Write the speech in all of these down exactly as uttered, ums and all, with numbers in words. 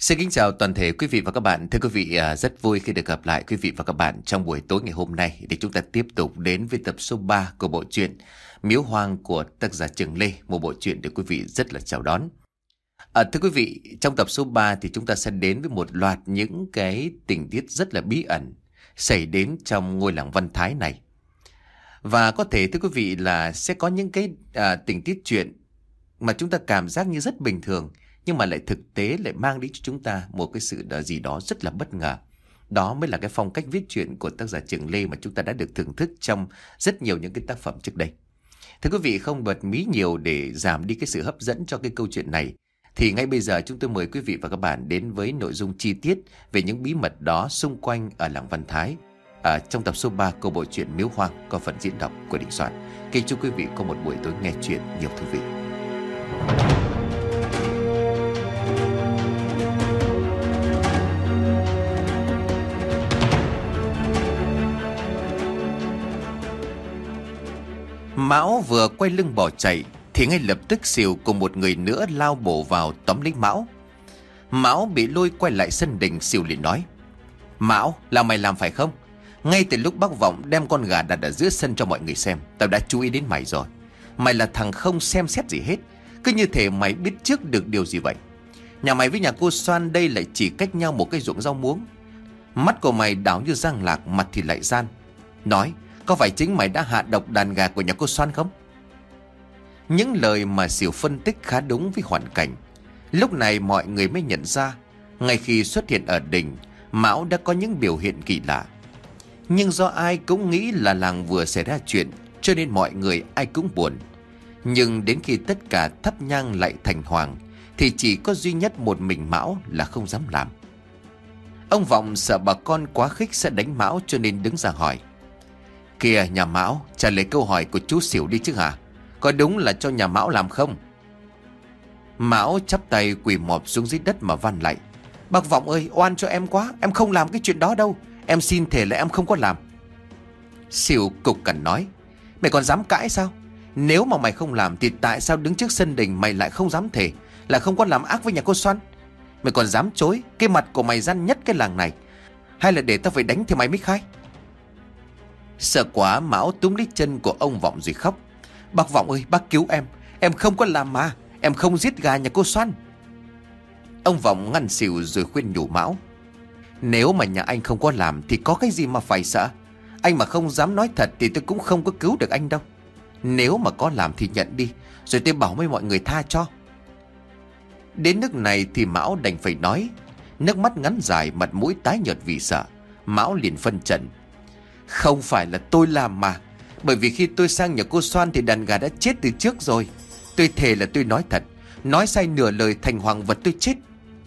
Xin kính chào toàn thể quý vị và các bạn. Thưa quý vị, à, rất vui khi được gặp lại quý vị và các bạn trong buổi tối ngày hôm nay để chúng ta tiếp tục đến với tập số ba của bộ truyện Miếu Hoang của tác giả Trường Lê, một bộ truyện được quý vị rất là chào đón. À, thưa quý vị, trong tập số ba thì chúng ta sẽ đến với một loạt những cái tình tiết rất là bí ẩn xảy đến trong ngôi làng Văn Thái này. Và có thể thưa quý vị là sẽ có những cái à, tình tiết chuyện mà chúng ta cảm giác như rất bình thường, nhưng mà lại thực tế lại mang đến cho chúng ta một cái sự gì đó rất là bất ngờ. Đó mới là cái phong cách viết truyện của tác giả Trường Lê mà chúng ta đã được thưởng thức trong rất nhiều những cái tác phẩm trước đây. Thưa quý vị, không bật mí nhiều để giảm đi cái sự hấp dẫn cho cái câu chuyện này, thì ngay bây giờ chúng tôi mời quý vị và các bạn đến với nội dung chi tiết về những bí mật đó xung quanh ở làng Văn Thái, à, trong tập số ba của bộ truyện Miếu Hoang có phần diễn đọc của Đình Soạn. Kính chúc quý vị có một buổi tối nghe chuyện nhiều thú vị. Mão vừa quay lưng bỏ chạy thì ngay lập tức Sìu cùng một người nữa lao bổ vào tóm lấy Mão. Mão bị lôi quay lại sân đình. Sìu liền nói: "Mão, là mày làm phải không? Ngay từ lúc bác Vọng đem con gà đặt ở giữa sân cho mọi người xem, tao đã chú ý đến mày rồi. Mày là thằng không xem xét gì hết, cứ như thể mày biết trước được điều gì vậy. Nhà mày với nhà cô Soan đây lại chỉ cách nhau một cái ruộng rau muống. Mắt của mày đảo như giang lạc, mặt thì lại gian. Nói, có phải chính mày đã hạ độc đàn gà của nhà cô Soan không?" Những lời mà Sìu phân tích khá đúng với hoàn cảnh. Lúc này mọi người mới nhận ra, ngay khi xuất hiện ở đình, Mão đã có những biểu hiện kỳ lạ. Nhưng do ai cũng nghĩ là làng vừa xảy ra chuyện, cho nên mọi người ai cũng buồn. Nhưng đến khi tất cả thắp nhang lại thành hoàng, thì chỉ có duy nhất một mình Mão là không dám làm. Ông Vọng sợ bà con quá khích sẽ đánh Mão, cho nên đứng ra hỏi: "Kìa nhà Mão, trả lời câu hỏi của chú Sìu đi chứ hả? Có đúng là cho nhà Mão làm không?" Mão chắp tay quỳ mọp xuống dưới đất mà van lạy: "Bác Vọng ơi, oan cho em quá, em không làm cái chuyện đó đâu. Em xin thề là em không có làm." Sìu cục cằn nói: "Mày còn dám cãi sao? Nếu mà mày không làm thì tại sao đứng trước sân đình mày lại không dám thề là không có làm ác với nhà cô Soan? Mày còn dám chối, cái mặt của mày răn nhất cái làng này. Hay là để tao phải đánh thì mày mới khai?" Sợ quá, Mão túm lấy chân của ông Vọng rồi khóc: "Bác Vọng ơi, bác cứu em. Em không có làm mà, em không giết gà nhà cô Soan." Ông Vọng ngăn Sìu rồi khuyên nhủ Mão: "Nếu mà nhà anh không có làm thì có cái gì mà phải sợ. Anh mà không dám nói thật thì tôi cũng không có cứu được anh đâu. Nếu mà có làm thì nhận đi, rồi tôi bảo với mọi người tha cho." Đến nước này thì Mão đành phải nói. Nước mắt ngắn dài, mặt mũi tái nhợt vì sợ, Mão liền phân trần: "Không phải là tôi làm mà. Bởi vì khi tôi sang nhà cô Soan thì đàn gà đã chết từ trước rồi. Tôi thề là tôi nói thật. Nói sai nửa lời thành hoàng vật tôi chết."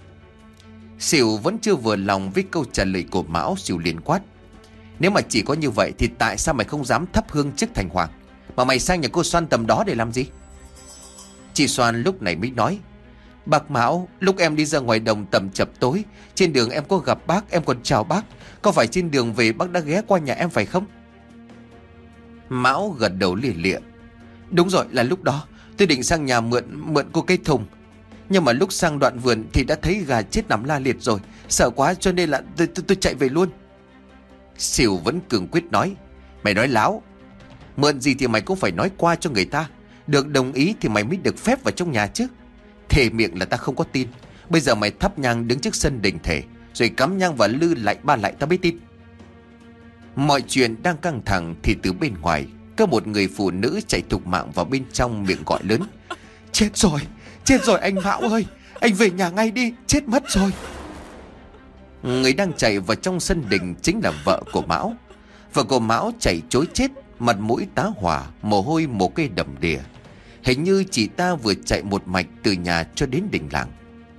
Sìu vẫn chưa vừa lòng với câu trả lời của Mão. Sìu liền quát: "Nếu mà chỉ có như vậy thì tại sao mày không dám thắp hương trước thành hoàng, mà mày sang nhà cô Soan tầm đó để làm gì?" Chị Soan lúc này mới nói: "Bác Mão, lúc em đi ra ngoài đồng tầm chập tối, trên đường em có gặp bác, em còn chào bác. Có phải trên đường về bác đã ghé qua nhà em phải không?" Mão gật đầu lìa lịa: "Đúng rồi, là lúc đó tôi định sang nhà mượn mượn cô cây thùng. Nhưng mà lúc sang đoạn vườn thì đã thấy gà chết nằm la liệt rồi. Sợ quá cho nên là tôi, tôi, tôi chạy về luôn." Sìu vẫn cường quyết nói: "Mày nói láo. Mượn gì thì mày cũng phải nói qua cho người ta. Được đồng ý thì mày mới được phép vào trong nhà chứ. Thề miệng là ta không có tin. Bây giờ mày thắp nhang đứng trước sân đình thề, rồi cắm nhang và lư lại ba lại ta mới tin." Mọi chuyện đang căng thẳng thì từ bên ngoài có một người phụ nữ chạy thục mạng vào bên trong, miệng gọi lớn: "Chết rồi, chết rồi anh Mão ơi, anh về nhà ngay đi, chết mất rồi." Người đang chạy vào trong sân đình chính là vợ của Mão. Vợ của Mão chạy trối chết, mặt mũi tá hỏa, mồ hôi một cây đầm đìa. Hình như chị ta vừa chạy một mạch từ nhà cho đến đình làng.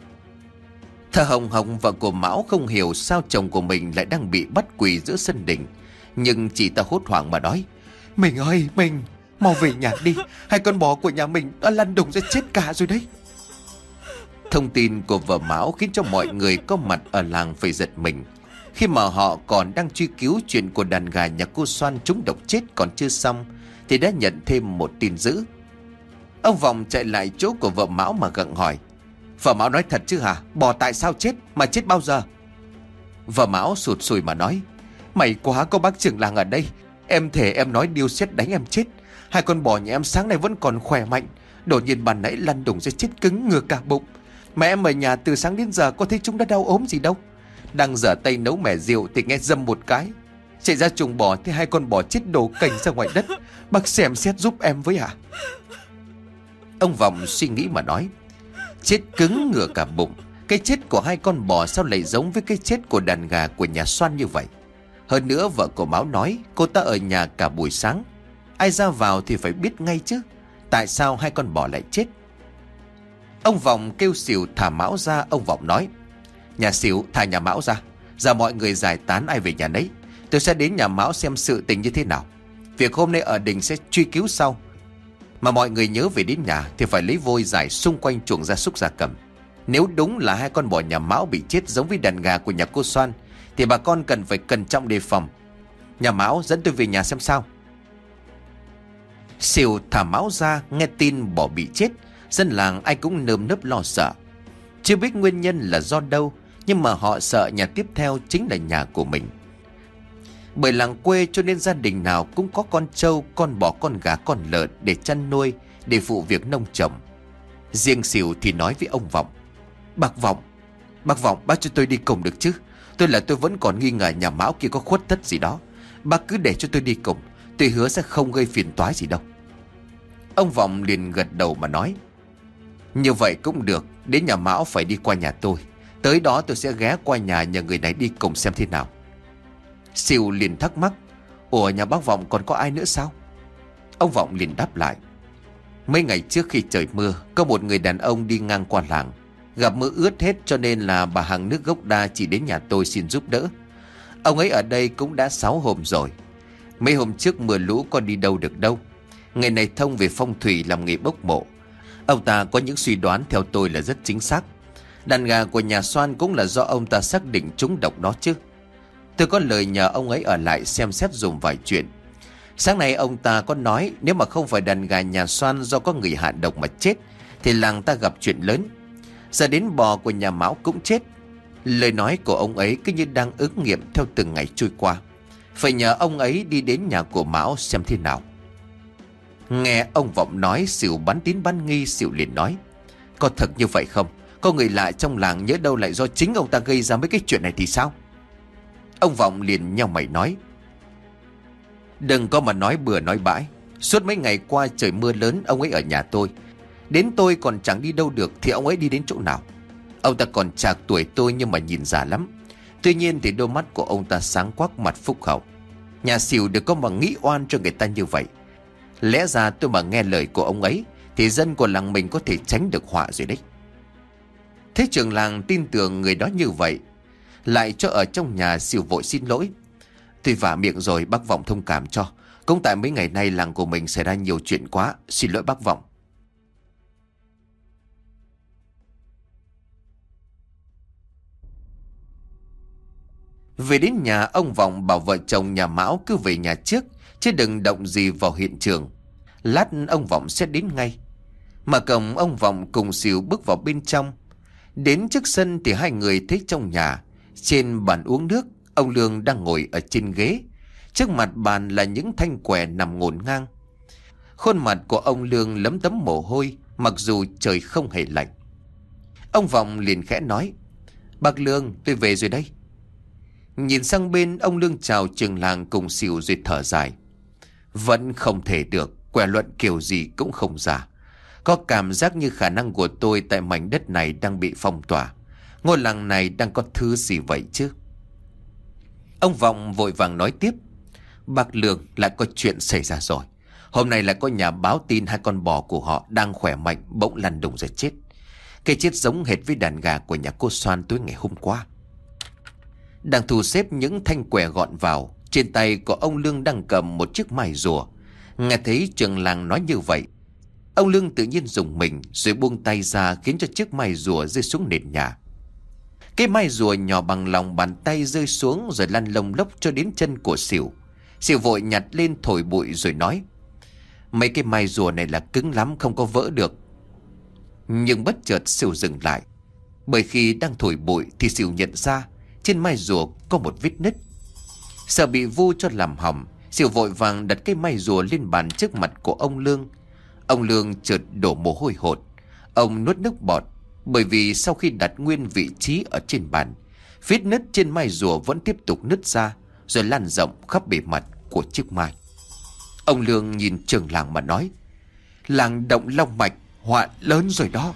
Thở hồng hồng, vợ của Mão không hiểu sao chồng của mình lại đang bị bắt quỳ giữa sân đình. Nhưng chị ta hốt hoảng mà nói: "Mình ơi, mình mau về nhà đi, hai con bò của nhà mình đã lăn đùng ra chết cả rồi đấy." Thông tin của vợ Mão khiến cho mọi người có mặt ở làng phải giật mình, khi mà họ còn đang truy cứu chuyện của đàn gà nhà cô Soan trúng độc chết còn chưa xong thì đã nhận thêm một tin dữ. Ông Vọng chạy lại chỗ của vợ Mão mà gặng hỏi: Vợ Mão nói thật chứ hả? Bò tại sao chết, mà chết bao giờ? Vợ Mão sụt sùi mà nói: May quá có bác trưởng làng ở đây. Em thề em nói điêu xét đánh em chết. Hai con bò nhà em sáng nay vẫn còn khỏe mạnh, đột nhiên ban nãy lăn đùng ra chết cứng ngừa cả bụng. Mà em ở nhà từ sáng đến giờ có thấy chúng đã đau ốm gì đâu. Đang dở tay nấu mẻ rượu thì nghe dâm một cái, chạy ra chuồng bò thì hai con bò chết đổ cành ra ngoài đất. Bác xem xét giúp em với ạ. Ông Vọng suy nghĩ mà nói: Chết cứng ngửa cả bụng, cái chết của hai con bò sao lại giống với cái chết của đàn gà của nhà Xoan như vậy? Hơn nữa vợ của Mão nói cô ta ở nhà cả buổi sáng, ai ra vào thì phải biết ngay chứ. Tại sao hai con bò lại chết? Ông Vọng kêu Sỉu thả Mão ra. Ông Vọng nói: Nhà Sỉu thả nhà Mão ra, giờ mọi người giải tán ai về nhà nấy. Tôi sẽ đến nhà Mão xem sự tình như thế nào. Việc hôm nay ở đình sẽ truy cứu sau. Mà mọi người nhớ về đến nhà thì phải lấy vôi rải xung quanh chuồng gia súc gia cầm. Nếu đúng là hai con bò nhà Mão bị chết giống với đàn gà của nhà cô Xoan thì bà con cần phải cẩn trọng đề phòng. Nhà Mão dẫn tôi về nhà xem sao. Sỉu thả Mão ra. Nghe tin bò bị chết, dân làng ai cũng nơm nớp lo sợ. Chưa biết nguyên nhân là do đâu, nhưng mà họ sợ nhà tiếp theo chính là nhà của mình. Bởi làng quê cho nên gia đình nào cũng có con trâu, con bò, con gà, con lợn để chăn nuôi, để phụ việc nông trồng. Riêng Sỉu thì nói với ông Vọng: Bác Vọng, bác Vọng, bác cho tôi đi cùng được chứ? Tôi là tôi vẫn còn nghi ngờ nhà Mão kia có khuất tất gì đó. Bác cứ để cho tôi đi cùng, tôi hứa sẽ không gây phiền toái gì đâu. Ông Vọng liền gật đầu mà nói: Như vậy cũng được. Đến nhà Mão phải đi qua nhà tôi. Tới đó tôi sẽ ghé qua nhà nhờ người này đi cùng xem thế nào. Sỉu liền thắc mắc: Ủa nhà bác Vọng còn có ai nữa sao? Ông Vọng liền đáp lại: Mấy ngày trước khi trời mưa, có một người đàn ông đi ngang qua làng, gặp mưa ướt hết cho nên là bà hàng nước gốc đa chỉ đến nhà tôi xin giúp đỡ. Ông ấy ở đây cũng đã sáu hôm rồi. Mấy hôm trước mưa lũ có đi đâu được đâu. Người này thông về phong thủy, làm nghề bốc mộ. Ông ta có những suy đoán theo tôi là rất chính xác. Đàn gà của nhà Xoan cũng là do ông ta xác định trúng độc đó chứ. Tôi có lời nhờ ông ấy ở lại xem xét dùm vài chuyện. Sáng nay ông ta có nói nếu mà không phải đàn gà nhà Xoan do có người hạ độc mà chết thì làng ta gặp chuyện lớn. Giờ đến bò của nhà Mão cũng chết. Lời nói của ông ấy cứ như đang ứng nghiệm theo từng ngày trôi qua. Phải nhờ ông ấy đi đến nhà của Mão xem thế nào. Nghe ông Vọng nói, Sỉu bán tín bán nghi. Sỉu liền nói: Có thật như vậy không? Có người lạ trong làng nhớ đâu lại do chính ông ta gây ra mấy cái chuyện này thì sao? Ông Vọng liền nheo mày nói: Đừng có mà nói bừa nói bãi. Suốt mấy ngày qua trời mưa lớn, ông ấy ở nhà tôi. Đến tôi còn chẳng đi đâu được thì ông ấy đi đến chỗ nào? Ông ta còn chạc tuổi tôi nhưng mà nhìn già lắm. Tuy nhiên thì đôi mắt của ông ta sáng quắc, mặt phúc hậu. Nhà Sỉu được có mà nghĩ oan cho người ta như vậy. Lẽ ra tôi mà nghe lời của ông ấy thì dân của làng mình có thể tránh được họa rồi đấy. Thế trưởng làng tin tưởng người đó như vậy, lại cho ở trong nhà. Sỉu vội xin lỗi: Tôi vả miệng rồi, bác Vọng thông cảm cho. Cũng tại mấy ngày nay làng của mình xảy ra nhiều chuyện quá, xin lỗi bác Vọng. Về đến nhà, ông Vọng bảo vợ chồng nhà Mão cứ về nhà trước, chứ đừng động gì vào hiện trường. Lát ông Vọng sẽ đến ngay. Mà cổng ông Vọng cùng Sỉu bước vào bên trong. Đến trước sân thì hai người thấy trong nhà, trên bàn uống nước, ông Lương đang ngồi ở trên ghế. Trước mặt bàn là những thanh quẻ nằm ngổn ngang. Khuôn mặt của ông Lương lấm tấm mồ hôi, mặc dù trời không hề lạnh. Ông Vọng liền khẽ nói: Bác Lương, tôi về rồi đây. Nhìn sang bên, ông Lương chào trường làng cùng Sỉu rồi thở dài: Vẫn không thể được, quẻ luận kiểu gì cũng không ra. Có cảm giác như khả năng của tôi tại mảnh đất này đang bị phong tỏa. Ngôi làng này đang có thứ gì vậy chứ? Ông Vọng vội vàng nói tiếp: Bác Lương, lại có chuyện xảy ra rồi. Hôm nay lại có nhà báo tin hai con bò của họ đang khỏe mạnh bỗng lăn đùng ra chết. Cái chết giống hệt với đàn gà của nhà cô Xoan tối ngày hôm qua. Đang thu xếp những thanh quẻ gọn vào, trên tay của ông Lương đang cầm một chiếc mai rùa. Nghe thấy trưởng làng nói như vậy, ông Lương tự nhiên rùng mình rồi buông tay ra, khiến cho chiếc mai rùa rơi xuống nền nhà. Cái mai rùa nhỏ bằng lòng bàn tay rơi xuống rồi lăn lông lốc cho đến chân của Sỉu. Sỉu vội nhặt lên thổi bụi rồi nói: Mấy cái mai rùa này là cứng lắm, không có vỡ được. Nhưng bất chợt Sửu dừng lại, bởi khi đang thổi bụi thì Sửu nhận ra trên mai rùa có một vết nứt. Sợ bị vu cho làm hỏng, Sửu vội vàng đặt cái mai rùa lên bàn trước mặt của ông Lương. Ông Lương chợt đổ mồ hôi hột. Ông nuốt nước bọt, bởi vì sau khi đặt nguyên vị trí ở trên bàn, vết nứt trên mai rùa vẫn tiếp tục nứt ra, rồi lan rộng khắp bề mặt của chiếc mai. Ông Lương nhìn trường làng mà nói: "Làng động long mạch, họa lớn rồi đó."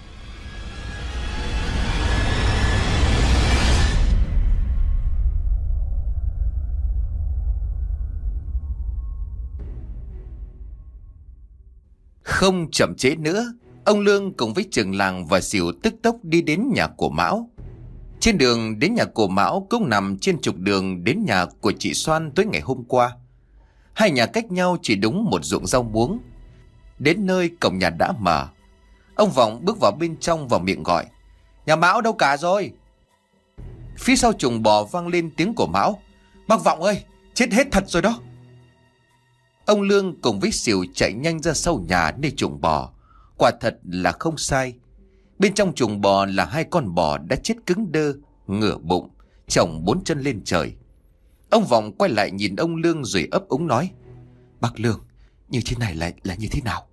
Không chậm trễ nữa, ông Lương cùng với trưởng làng và Sửu tức tốc đi đến nhà của Mão. Trên đường đến nhà của Mão cũng nằm trên trục đường đến nhà của chị Xoan tối ngày hôm qua. Hai nhà cách nhau chỉ đúng một ruộng rau muống. Đến nơi cổng nhà đã mở. Ông Vọng bước vào bên trong và miệng gọi: "Nhà Mão đâu cả rồi?" Phía sau chuồng bò vang lên tiếng của Mão: "Bác Vọng ơi, chết hết thật rồi đó." Ông Lương cùng với Sửu chạy nhanh ra sau nhà nơi chuồng bò. Quả thật là không sai. Bên trong chuồng bò là hai con bò đã chết cứng đơ, ngửa bụng, chồng bốn chân lên trời. Ông Vọng quay lại nhìn ông Lương rồi ấp úng nói: "Bác Lương, như thế này là là như thế nào?"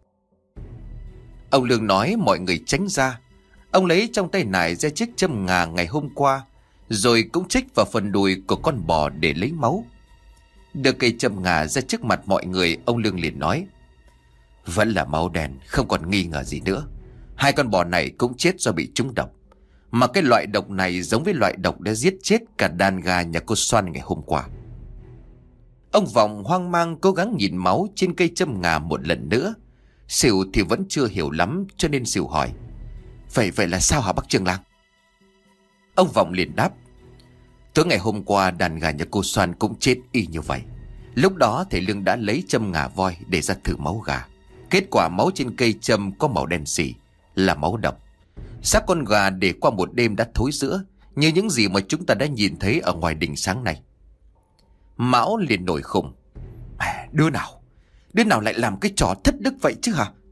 Ông Lương nói mọi người tránh ra. Ông lấy trong tay nải ra chiếc châm ngà ngày hôm qua, rồi cũng chích vào phần đùi của con bò để lấy máu. Đưa cây châm ngà ra trước mặt mọi người, ông Lương liền nói: "Vẫn là máu đen, không còn nghi ngờ gì nữa. Hai con bò này cũng chết do bị trúng độc. Mà cái loại độc này giống với loại độc đã giết chết cả đàn gà nhà cô Xoan ngày hôm qua." Ông Vọng hoang mang cố gắng nhìn máu trên cây châm ngà một lần nữa. Sửu thì vẫn chưa hiểu lắm, cho nên Sửu hỏi: Vậy vậy là sao hả bác trưởng làng?" Ông Vọng liền đáp: "Tối ngày hôm qua đàn gà nhà cô Xoan cũng chết y như vậy. Lúc đó thầy Lương đã lấy châm ngà voi để ra thử máu gà. Kết quả máu trên cây châm có màu đen xỉ, là máu độc. Xác con gà để qua một đêm đã thối rữa, như những gì mà chúng ta đã nhìn thấy ở ngoài đình sáng nay." Mão liền nổi khùng: Đứa nào Đứa nào lại làm cái trò thất đức vậy chứ hả?"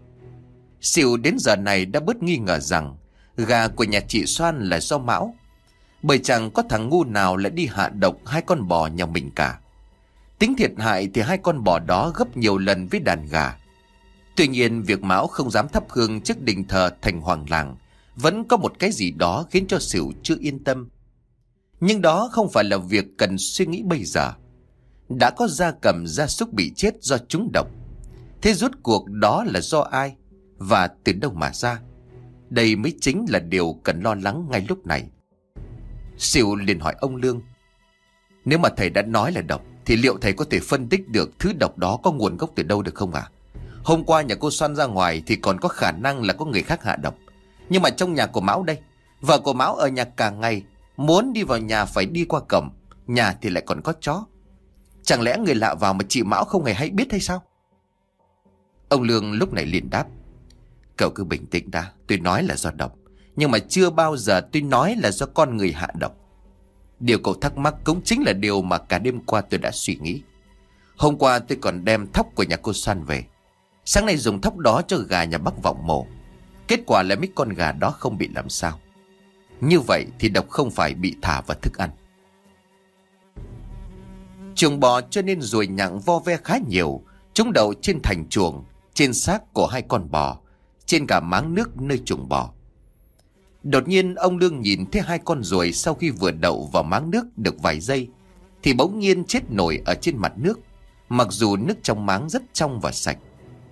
Sửu đến giờ này đã bớt nghi ngờ rằng gà của nhà chị Xoan là do Mão, bởi chẳng có thằng ngu nào lại đi hạ độc hai con bò nhà mình cả. Tính thiệt hại thì hai con bò đó gấp nhiều lần với đàn gà. Tuy nhiên việc Mão không dám thắp hương trước đình thờ thành hoàng làng vẫn có một cái gì đó khiến cho Sửu chưa yên tâm. Nhưng đó không phải là việc cần suy nghĩ bây giờ. Đã có gia cầm gia súc bị chết do trúng độc, thế rốt cuộc đó là do ai và từ đâu mà ra? Đây mới chính là điều cần lo lắng ngay lúc này. Sửu liền hỏi ông Lương: "Nếu mà thầy đã nói là độc thì liệu thầy có thể phân tích được thứ độc đó có nguồn gốc từ đâu được không ạ? À? Hôm qua nhà cô Xoan ra ngoài thì còn có khả năng là có người khác hạ độc. Nhưng mà trong nhà của Mão đây, vợ của Mão ở nhà cả ngày, muốn đi vào nhà phải đi qua cổng, nhà thì lại còn có chó. Chẳng lẽ người lạ vào mà chị Mão không hề hay biết hay sao?" Ông Lương lúc này liền đáp: "Cậu cứ bình tĩnh đã, tôi nói là do độc, nhưng mà chưa bao giờ tôi nói là do con người hạ độc. Điều cậu thắc mắc cũng chính là điều mà cả đêm qua tôi đã suy nghĩ. Hôm qua tôi còn đem thóc của nhà cô Xoan về. Sáng nay dùng thóc đó cho gà nhà bác Vọng mổ. Kết quả là mấy con gà đó không bị làm sao. Như vậy thì độc không phải bị thả vào thức ăn." Chuồng bò cho nên ruồi nhặng vo ve khá nhiều. Chúng đậu trên thành chuồng, trên xác của hai con bò, trên cả máng nước nơi chuồng bò. Đột nhiên ông Lương nhìn thấy hai con ruồi sau khi vừa đậu vào máng nước được vài giây thì bỗng nhiên chết nổi ở trên mặt nước, mặc dù nước trong máng rất trong và sạch.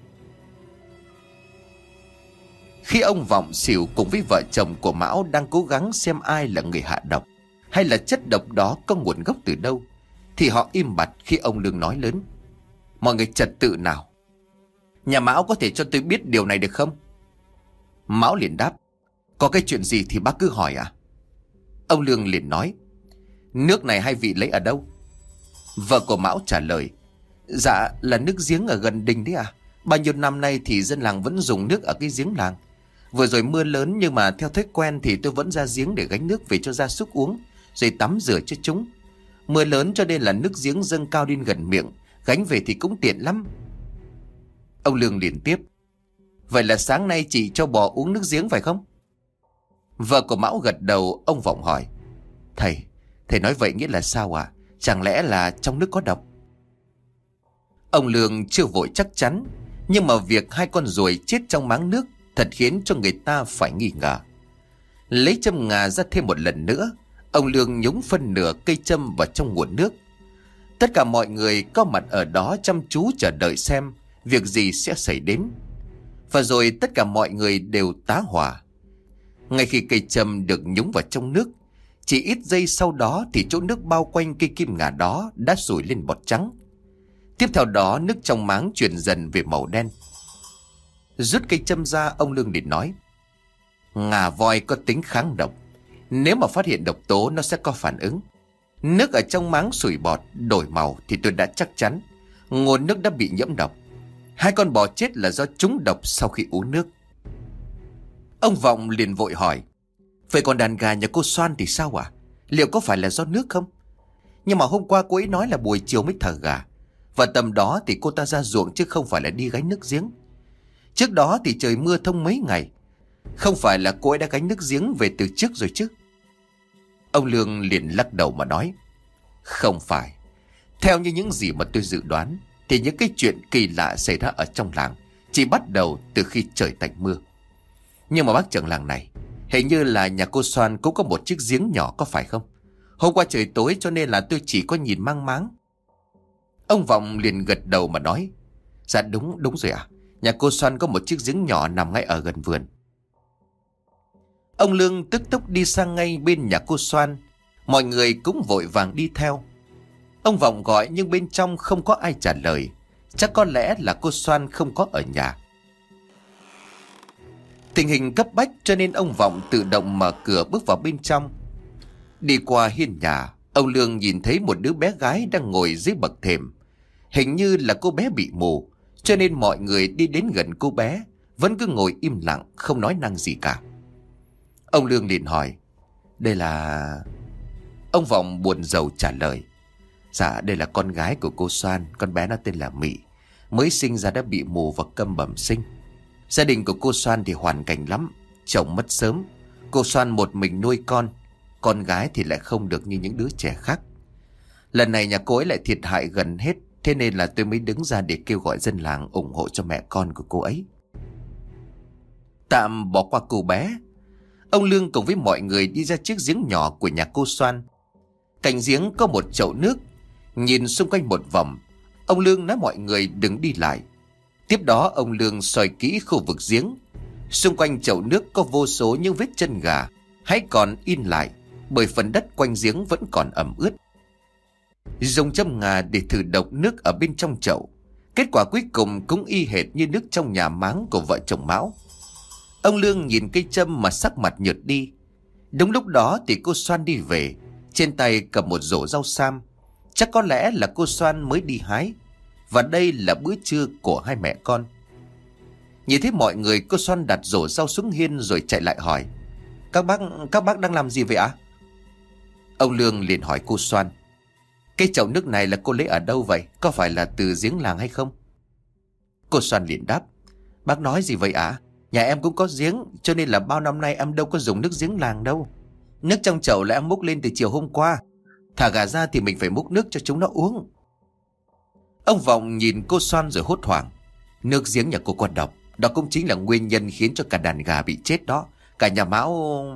Khi ông Vọng, Sửu cùng với vợ chồng của Mão đang cố gắng xem ai là người hạ độc, hay là chất độc đó có nguồn gốc từ đâu, thì họ im bặt khi ông Lương nói lớn: "Mọi người trật tự nào. Nhà Mão có thể cho tôi biết điều này được không?" Mão liền đáp: "Có cái chuyện gì thì bác cứ hỏi ạ." Ông Lương liền nói: "Nước này hai vị lấy ở đâu?" Vợ của Mão trả lời: "Dạ là nước giếng ở gần đình đấy à. Bao nhiêu năm nay thì dân làng vẫn dùng nước ở cái giếng làng. Vừa rồi mưa lớn nhưng mà theo thói quen thì tôi vẫn ra giếng để gánh nước về cho gia súc uống, rồi tắm rửa cho chúng. Mưa lớn cho nên là nước giếng dâng cao đến gần miệng, gánh về thì cũng tiện lắm." Ông Lương liền tiếp: Vậy là sáng nay chị cho bò uống nước giếng phải không? Vợ của Mão gật đầu. Ông Vọng hỏi: Thầy, thầy nói vậy nghĩa là sao à? Chẳng lẽ là trong nước có độc? Ông Lương chưa vội chắc chắn, nhưng mà việc hai con ruồi chết trong máng nước thật khiến cho người ta phải nghi ngờ. Lấy châm ngà ra thêm một lần nữa, ông Lương nhúng phân nửa cây châm vào trong nguồn nước. Tất cả mọi người có mặt ở đó chăm chú chờ đợi xem việc gì sẽ xảy đến. Và rồi tất cả mọi người đều tá hỏa. Ngay khi cây châm được nhúng vào trong nước, chỉ ít giây sau đó thì chỗ nước bao quanh cây kim ngà đó đã sủi lên bọt trắng. Tiếp theo đó, nước trong máng chuyển dần về màu đen. Rút cây châm ra, ông Lương liền nói: Ngà voi có tính kháng độc. Nếu mà phát hiện độc tố, nó sẽ có phản ứng. Nước ở trong máng sủi bọt đổi màu thì tôi đã chắc chắn nguồn nước đã bị nhiễm độc. Hai con bò chết là do trúng độc sau khi uống nước. Ông Vọng liền vội hỏi: Vậy còn đàn gà nhà cô Xoan thì sao ạ? À? Liệu có phải là do nước không? Nhưng mà hôm qua cô ấy nói là buổi chiều mới thả gà, và tầm đó thì cô ta ra ruộng chứ không phải là đi gánh nước giếng. Trước đó thì trời mưa thông mấy ngày, không phải là cô ấy đã gánh nước giếng về từ trước rồi chứ? Ông Lương liền lắc đầu mà nói: Không phải. Theo như những gì mà tôi dự đoán thì những cái chuyện kỳ lạ xảy ra ở trong làng chỉ bắt đầu từ khi trời tạnh mưa. Nhưng mà bác trưởng làng này, hình như là nhà cô Xoan cũng có một chiếc giếng nhỏ có phải không? Hôm qua trời tối cho nên là tôi chỉ có nhìn mang máng. Ông Vọng liền gật đầu mà nói: Dạ đúng, đúng rồi ạ. À. Nhà cô Xoan có một chiếc giếng nhỏ nằm ngay ở gần vườn. Ông Lương tức tốc đi sang ngay bên nhà cô Xoan. Mọi người cũng vội vàng đi theo. Ông Vọng gọi nhưng bên trong không có ai trả lời. Chắc có lẽ là cô Xoan không có ở nhà. Tình hình cấp bách cho nên ông Vọng tự động mở cửa bước vào bên trong. Đi qua hiên nhà, ông Lương nhìn thấy một đứa bé gái đang ngồi dưới bậc thềm. Hình như là cô bé bị mù, cho nên mọi người đi đến gần cô bé vẫn cứ ngồi im lặng, không nói năng gì cả. Ông Lương liền hỏi: Đây là... Ông Vọng buồn rầu trả lời: Dạ đây là con gái của cô Xoan. Con bé nó tên là Mị, mới sinh ra đã bị mù và câm bẩm sinh. Gia đình của cô Xoan thì hoàn cảnh lắm. Chồng mất sớm, cô Xoan một mình nuôi con. Con gái thì lại không được như những đứa trẻ khác. Lần này nhà cô ấy lại thiệt hại gần hết, thế nên là tôi mới đứng ra để kêu gọi dân làng ủng hộ cho mẹ con của cô ấy. Tạm bỏ qua cô bé, ông Lương cùng với mọi người đi ra chiếc giếng nhỏ của nhà cô Xoan. Cạnh giếng có một chậu nước. Nhìn xung quanh một vòng, ông Lương nói mọi người đừng đi lại. Tiếp đó ông Lương soi kỹ khu vực giếng. Xung quanh chậu nước có vô số những vết chân gà hãy còn in lại, bởi phần đất quanh giếng vẫn còn ẩm ướt. Dùng châm ngà để thử độc nước ở bên trong chậu. Kết quả cuối cùng cũng y hệt như nước trong nhà máng của vợ chồng Mão. Ông Lương nhìn cây châm mà sắc mặt nhợt đi. Đúng lúc đó thì cô Xoan đi về, trên tay cầm một rổ rau sam. Chắc có lẽ là cô Xoan mới đi hái, và đây là bữa trưa của hai mẹ con. Nhìn thấy mọi người, cô Xoan đặt rổ rau xuống hiên rồi chạy lại hỏi: Các bác, các bác đang làm gì vậy ạ? Ông Lương liền hỏi cô Xoan: Cái chậu nước này là cô lấy ở đâu vậy? Có phải là từ giếng làng hay không? Cô Xoan liền đáp: Bác nói gì vậy ạ? Nhà em cũng có giếng, cho nên là bao năm nay em đâu có dùng nước giếng làng đâu. Nước trong chậu là em múc lên từ chiều hôm qua. Thả gà ra thì mình phải múc nước cho chúng nó uống. Ông Vọng nhìn cô Xoan rồi hốt hoảng: Nước giếng nhà cô có độc. Đó cũng chính là nguyên nhân khiến cho cả đàn gà bị chết đó. Cả nhà Mão...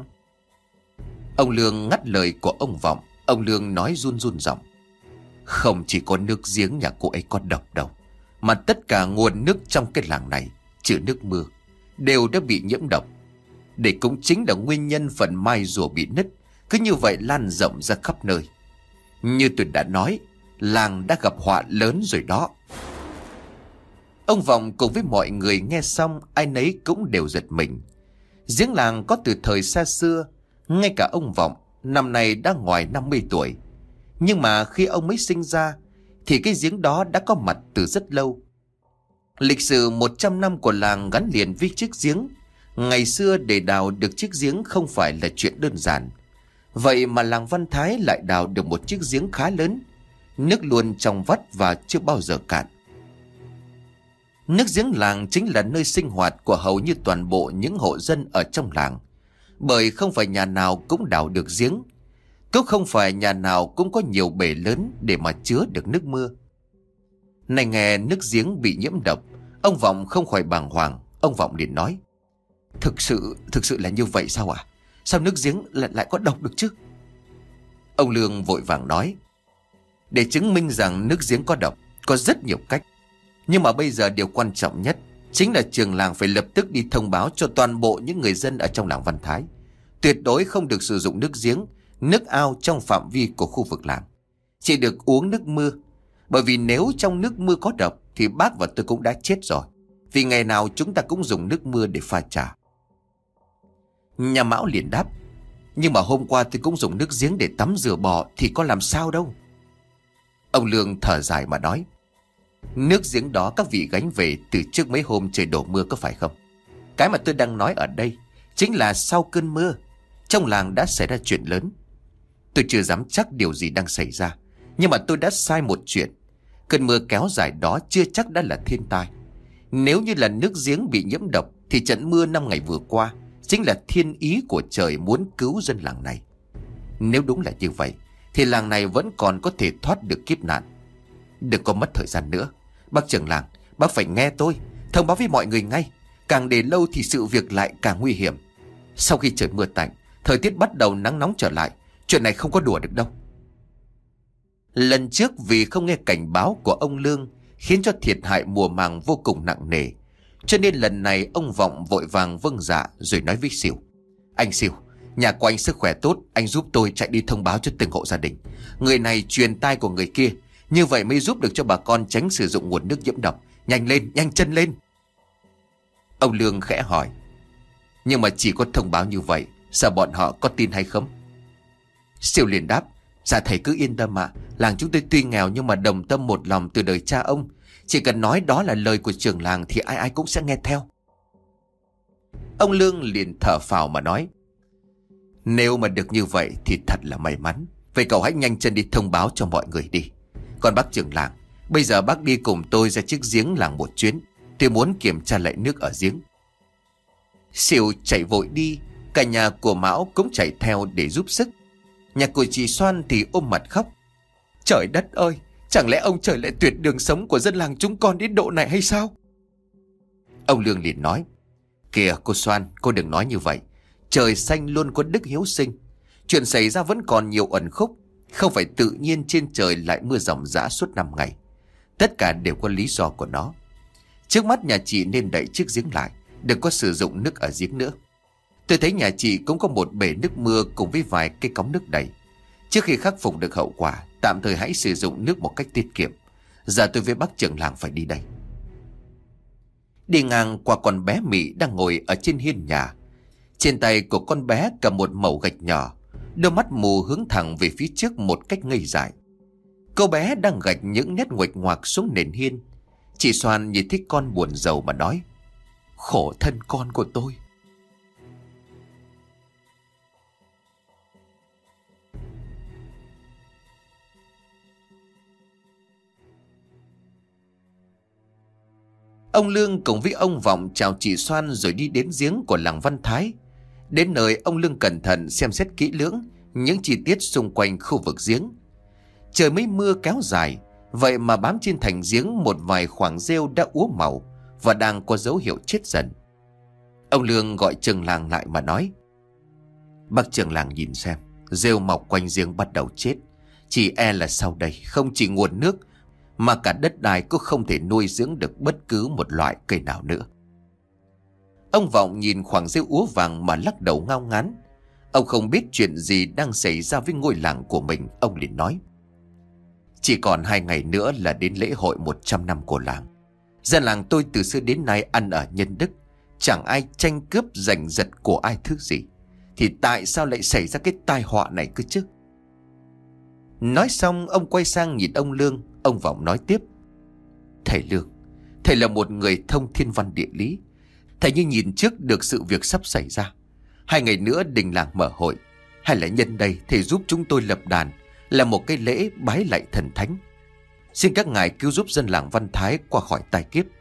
Ông Lương ngắt lời của ông Vọng. Ông Lương nói run run giọng: Không chỉ có nước giếng nhà cô ấy có độc đâu, mà tất cả nguồn nước trong cái làng này, trừ nước mưa, đều đã bị nhiễm độc. Để cũng chính là nguyên nhân phần mai rùa bị nứt cứ như vậy lan rộng ra khắp nơi. Như tôi đã nói, làng đã gặp họa lớn rồi đó. Ông Vọng cùng với mọi người nghe xong, ai nấy cũng đều giật mình. Giếng làng có từ thời xa xưa. Ngay cả ông Vọng năm nay đã ngoài năm mươi tuổi, nhưng mà khi ông mới sinh ra thì cái giếng đó đã có mặt từ rất lâu. Lịch sử một trăm năm của làng gắn liền với chiếc giếng. Ngày xưa để đào được chiếc giếng không phải là chuyện đơn giản. Vậy mà làng Văn Thái lại đào được một chiếc giếng khá lớn, nước luôn trong vắt và chưa bao giờ cạn. Nước giếng làng chính là nơi sinh hoạt của hầu như toàn bộ những hộ dân ở trong làng, bởi không phải nhà nào cũng đào được giếng, cũng không phải nhà nào cũng có nhiều bể lớn để mà chứa được nước mưa. Này nghe nước giếng bị nhiễm độc, ông Vọng không khỏi bàng hoàng. Ông Vọng liền nói: Thực sự, thực sự là như vậy sao ạ? À? Sao nước giếng lại, lại có độc được chứ? Ông Lương vội vàng nói: Để chứng minh rằng nước giếng có độc, có rất nhiều cách. Nhưng mà bây giờ điều quan trọng nhất chính là trường làng phải lập tức đi thông báo cho toàn bộ những người dân ở trong làng Văn Thái. Tuyệt đối không được sử dụng nước giếng, nước ao trong phạm vi của khu vực làng. Chỉ được uống nước mưa. Bởi vì nếu trong nước mưa có độc thì bác và tôi cũng đã chết rồi. Vì ngày nào chúng ta cũng dùng nước mưa để pha trà. Nhà Mão liền đáp: Nhưng mà hôm qua tôi cũng dùng nước giếng để tắm rửa bò thì có làm sao đâu. Ông Lương thở dài mà nói: Nước giếng đó các vị gánh về từ trước mấy hôm trời đổ mưa có phải không? Cái mà tôi đang nói ở đây chính là sau cơn mưa, trong làng đã xảy ra chuyện lớn. Tôi chưa dám chắc điều gì đang xảy ra, nhưng mà tôi đã sai một chuyện. Cơn mưa kéo dài đó chưa chắc đã là thiên tai. Nếu như là nước giếng bị nhiễm độc thì trận mưa năm ngày vừa qua chính là thiên ý của trời muốn cứu dân làng này. Nếu đúng là như vậy thì làng này vẫn còn có thể thoát được kiếp nạn. Đừng có mất thời gian nữa. Bác trưởng làng, bác phải nghe tôi, thông báo với mọi người ngay. Càng để lâu thì sự việc lại càng nguy hiểm. Sau khi trời mưa tạnh, thời tiết bắt đầu nắng nóng trở lại, chuyện này không có đùa được đâu. Lần trước vì không nghe cảnh báo của ông Lương khiến cho thiệt hại mùa màng vô cùng nặng nề, cho nên lần này ông Vọng vội vàng vâng dạ rồi nói với Sỉu: Anh Sỉu, nhà của anh sức khỏe tốt, anh giúp tôi chạy đi thông báo cho từng hộ gia đình. Người này truyền tai của người kia, như vậy mới giúp được cho bà con tránh sử dụng nguồn nước nhiễm độc. Nhanh lên, nhanh chân lên. Ông Lương khẽ hỏi: Nhưng mà chỉ có thông báo như vậy, sợ bọn họ có tin hay không? Sỉu liền đáp: Dạ thầy cứ yên tâm ạ. À. Làng chúng tôi tuy nghèo nhưng mà đồng tâm một lòng từ đời cha ông. Chỉ cần nói đó là lời của trưởng làng thì ai ai cũng sẽ nghe theo. Ông Lương liền thở phào mà nói: Nếu mà được như vậy thì thật là may mắn. Vậy cậu hãy nhanh chân đi thông báo cho mọi người đi. Còn bác trưởng làng, bây giờ bác đi cùng tôi ra chiếc giếng làng một chuyến. Tôi muốn kiểm tra lại nước ở giếng. Sỉu chạy vội đi. Cả nhà của Mão cũng chạy theo để giúp sức. Nhà của chị Xoan thì ôm mặt khóc: Trời đất ơi, chẳng lẽ ông trời lại tuyệt đường sống của dân làng chúng con đến độ này hay sao? Ông Lương liền nói: Kìa cô Xoan, cô đừng nói như vậy. Trời xanh luôn có đức hiếu sinh. Chuyện xảy ra vẫn còn nhiều ẩn khúc. Không phải tự nhiên trên trời lại mưa ròng rã suốt năm ngày. Tất cả đều có lý do của nó. Trước mắt nhà chị nên đậy chiếc giếng lại, đừng có sử dụng nước ở giếng nữa. Tôi thấy nhà chị cũng có một bể nước mưa cùng với vài cái cống nước đầy. Trước khi khắc phục được hậu quả, tạm thời hãy sử dụng nước một cách tiết kiệm. Giờ tôi với bác trưởng làng phải đi đây. Đi ngang qua con bé Mị đang ngồi ở trên hiên nhà. Trên tay của con bé cầm một mẩu gạch nhỏ, đôi mắt mù hướng thẳng về phía trước một cách ngây dại. Cô bé đang gạch những nét nguệch ngoạc xuống nền hiên. Chị Xoan nhìn thấy con buồn rầu mà nói: Khổ thân con của tôi. Ông Lương cùng với ông Vọng chào chị Xoan rồi đi đến giếng của làng Văn Thái. Đến nơi, ông Lương cẩn thận xem xét kỹ lưỡng những chi tiết xung quanh khu vực giếng. Trời mấy mưa kéo dài, vậy mà bám trên thành giếng một vài khoảng rêu đã úa màu và đang có dấu hiệu chết dần. Ông Lương gọi trưởng làng lại mà nói: Bác trưởng làng nhìn xem, rêu mọc quanh giếng bắt đầu chết. Chỉ e là sau đây không chỉ nguồn nước mà cả đất đai cũng không thể nuôi dưỡng được bất cứ một loại cây nào nữa. Ông Vọng nhìn khoảng rêu úa vàng mà lắc đầu ngao ngán. Ông không biết chuyện gì đang xảy ra với ngôi làng của mình. Ông liền nói: Chỉ còn hai ngày nữa là đến lễ hội một trăm năm của làng. Dân làng tôi từ xưa đến nay ăn ở nhân đức, chẳng ai tranh cướp giành giật của ai thứ gì. Thì tại sao lại xảy ra cái tai họa này cơ chứ? Nói xong ông quay sang nhìn ông Lương. Ông Vọng nói tiếp: Thầy Lương, thầy là một người thông thiên văn địa lý. Thầy như nhìn trước được sự việc sắp xảy ra. Hai ngày nữa đình làng mở hội, hay là nhân đây thầy giúp chúng tôi lập đàn, là một cái lễ bái lạy thần thánh. Xin các ngài cứu giúp dân làng Văn Thái qua khỏi tai kiếp.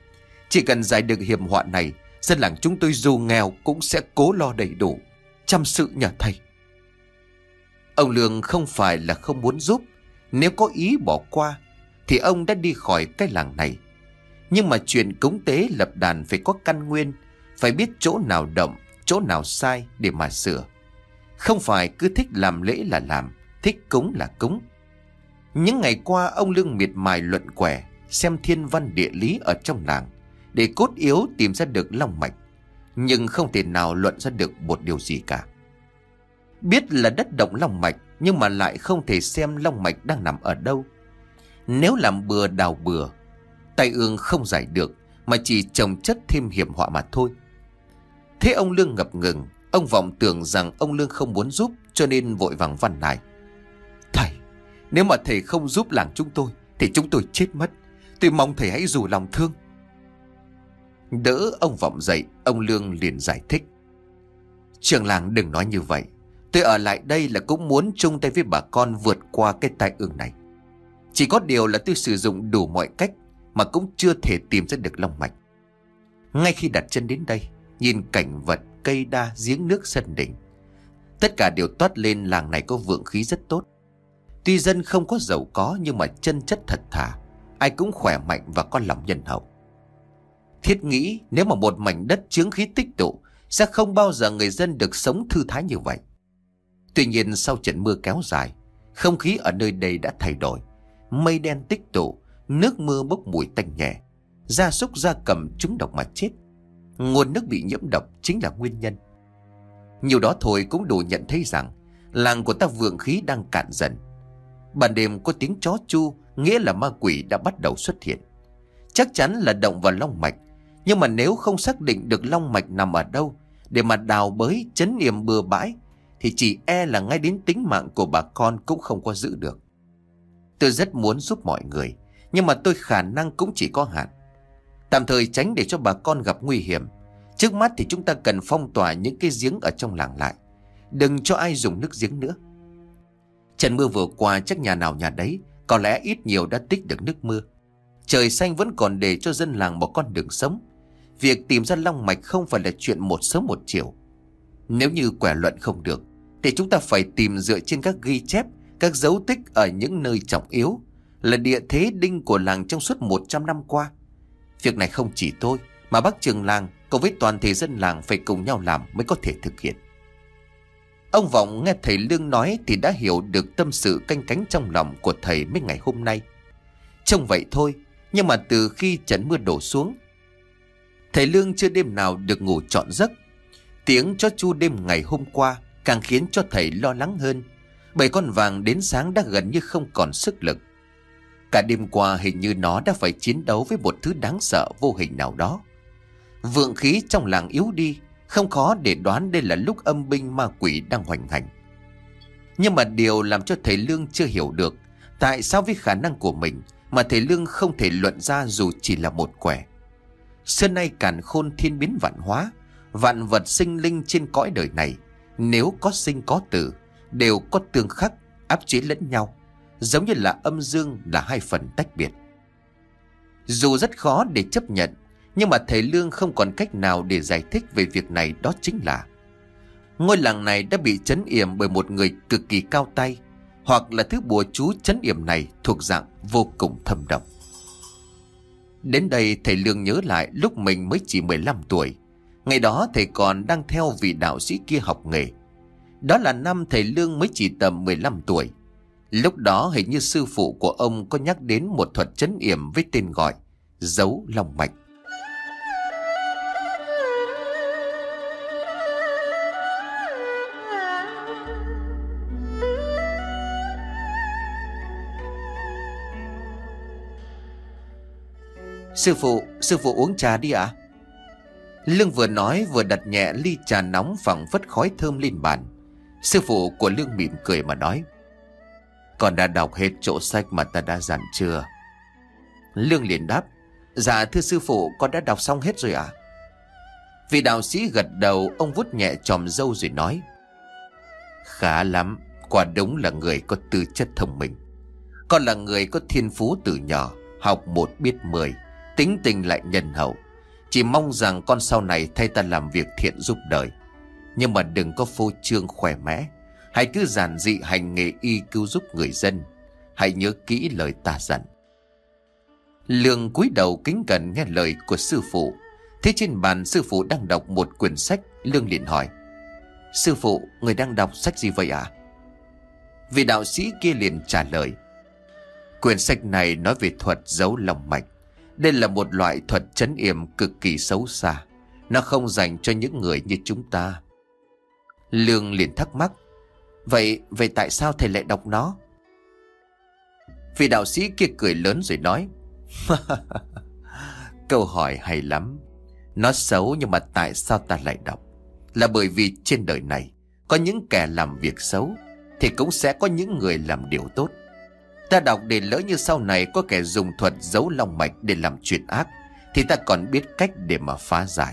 Chỉ cần giải được hiểm họa này, dân làng chúng tôi dù nghèo cũng sẽ cố lo đầy đủ, chăm sự nhờ thầy. Ông Lương không phải là không muốn giúp. Nếu có ý bỏ qua thì ông đã đi khỏi cái làng này. Nhưng mà chuyện cúng tế lập đàn phải có căn nguyên, phải biết chỗ nào động, chỗ nào sai để mà sửa. Không phải cứ thích làm lễ là làm, thích cúng là cúng. Những ngày qua ông Lương miệt mài luận quẻ, xem thiên văn địa lý ở trong làng để cốt yếu tìm ra được long mạch, nhưng không thể nào luận ra được một điều gì cả. Biết là đất động long mạch, nhưng mà lại không thể xem long mạch đang nằm ở đâu. Nếu làm bừa đào bừa, tai ương không giải được mà chỉ chồng chất thêm hiểm họa mà thôi. Thế ông Lương ngập ngừng. Ông Vọng tưởng rằng ông Lương không muốn giúp, cho nên vội vàng văn lại: Thầy, nếu mà thầy không giúp làng chúng tôi thì chúng tôi chết mất. Tôi mong thầy hãy rủ lòng thương. Đỡ ông Vọng dậy, ông Lương liền giải thích: Trưởng làng đừng nói như vậy. Tôi ở lại đây là cũng muốn chung tay với bà con vượt qua cái tai ương này. Chỉ có điều là tôi sử dụng đủ mọi cách mà cũng chưa thể tìm ra được long mạch. Ngay khi đặt chân đến đây, nhìn cảnh vật, cây đa, giếng nước, sân đình, tất cả đều toát lên làng này có vượng khí rất tốt. Tuy dân không có giàu có, nhưng mà chân chất thật thà, ai cũng khỏe mạnh và có lòng nhân hậu. Thiết nghĩ nếu mà một mảnh đất chướng khí tích tụ, sẽ không bao giờ người dân được sống thư thái như vậy. Tuy nhiên sau trận mưa kéo dài, không khí ở nơi đây đã thay đổi. Mây đen tích tụ, nước mưa bốc mùi tanh nhẹ, gia súc gia cầm trúng độc mà chết. Nguồn nước bị nhiễm độc chính là nguyên nhân. Nhiều đó thôi cũng đủ nhận thấy rằng làng của ta vượng khí đang cạn dần. Ban đêm có tiếng chó chu, nghĩa là ma quỷ đã bắt đầu xuất hiện. Chắc chắn là động vào long mạch, nhưng mà nếu không xác định được long mạch nằm ở đâu để mà đào bới trấn yểm bừa bãi, thì chỉ e là ngay đến tính mạng của bà con cũng không có giữ được. Tôi rất muốn giúp mọi người, nhưng mà tôi khả năng cũng chỉ có hạn. Tạm thời tránh để cho bà con gặp nguy hiểm. Trước mắt thì chúng ta cần phong tỏa những cái giếng ở trong làng lại, đừng cho ai dùng nước giếng nữa. Trận mưa vừa qua chắc nhà nào nhà đấy, có lẽ ít nhiều đã tích được nước mưa. Trời xanh vẫn còn để cho dân làng một con đường sống. Việc tìm ra long mạch không phải là chuyện một sớm một chiều. Nếu như quẻ luận không được, thì chúng ta phải tìm dựa trên các ghi chép, các dấu tích ở những nơi trọng yếu, là địa thế đinh của làng trong suốt một trăm năm qua. Việc này không chỉ tôi, mà bác trưởng làng cùng với toàn thể dân làng phải cùng nhau làm mới có thể thực hiện. Ông Vọng nghe thầy Lương nói thì đã hiểu được tâm sự canh cánh trong lòng của thầy mấy ngày hôm nay. Trông vậy thôi, nhưng mà từ khi trận mưa đổ xuống, thầy Lương chưa đêm nào được ngủ trọn giấc. Tiếng chó chu đêm ngày hôm qua càng khiến cho thầy lo lắng hơn, bởi con vàng đến sáng đã gần như không còn sức lực. Cả đêm qua hình như nó đã phải chiến đấu với một thứ đáng sợ vô hình nào đó. Vượng khí trong làng yếu đi, không khó để đoán đây là lúc âm binh ma quỷ đang hoành hành. Nhưng mà điều làm cho thầy Lương chưa hiểu được, tại sao với khả năng của mình mà thầy Lương không thể luận ra dù chỉ là một quẻ. Xưa nay càn khôn thiên biến vạn hóa, vạn vật sinh linh trên cõi đời này, nếu có sinh có tử, đều có tương khắc, áp chế lẫn nhau, giống như là âm dương là hai phần tách biệt. Dù rất khó để chấp nhận, nhưng mà thầy Lương không còn cách nào để giải thích về việc này, đó chính là ngôi làng này đã bị trấn yểm bởi một người cực kỳ cao tay, hoặc là thứ bùa chú trấn yểm này thuộc dạng vô cùng thâm độc. Đến đây thầy Lương nhớ lại lúc mình mới chỉ mười lăm tuổi. Ngày đó thầy còn đang theo vị đạo sĩ kia học nghề. Đó là năm thầy Lương mới chỉ tầm mười lăm tuổi. Lúc đó hình như sư phụ của ông có nhắc đến một thuật trấn yểm với tên gọi dấu long mạch. Sư phụ, sư phụ uống trà đi ạ. À? Lương vừa nói vừa đặt nhẹ ly trà nóng phảng phất khói thơm lên bàn. Sư phụ của Lương mỉm cười mà nói: Con đã đọc hết chỗ sách mà ta đã dặn chưa? Lương liền đáp: Dạ thưa sư phụ, con đã đọc xong hết rồi ạ. À? Vị đạo sĩ gật đầu, ông vuốt nhẹ chòm râu rồi nói: Khá lắm, quả đúng là người có tư chất thông minh. Con là người có thiên phú từ nhỏ, học một biết mười, tính tình lại nhân hậu, Chỉ mong rằng con sau này thay ta làm việc thiện giúp đời. Nhưng mà đừng có phô trương khỏe mẽ. Hãy cứ giản dị hành nghề y cứu giúp người dân. Hãy nhớ kỹ lời ta dặn. Lương cúi đầu kính cẩn nghe lời của sư phụ. Thế trên bàn sư phụ đang đọc một quyển sách. Lương liền hỏi: Sư phụ, người đang đọc sách gì vậy ạ? Vị đạo sĩ kia liền trả lời: Quyển sách này nói về thuật giấu lòng mạch. Đây là một loại thuật trấn yểm cực kỳ xấu xa. Nó không dành cho những người như chúng ta. Lương liền thắc mắc: Vậy, vậy tại sao thầy lại đọc nó? Vị đạo sĩ kia cười lớn rồi nói: Câu hỏi hay lắm. Nó xấu nhưng mà tại sao ta lại đọc? Là bởi vì trên đời này có những kẻ làm việc xấu, thì cũng sẽ có những người làm điều tốt. Ta đọc để lỡ như sau này có kẻ dùng thuật giấu long mạch để làm chuyện ác, thì ta còn biết cách để mà phá giải.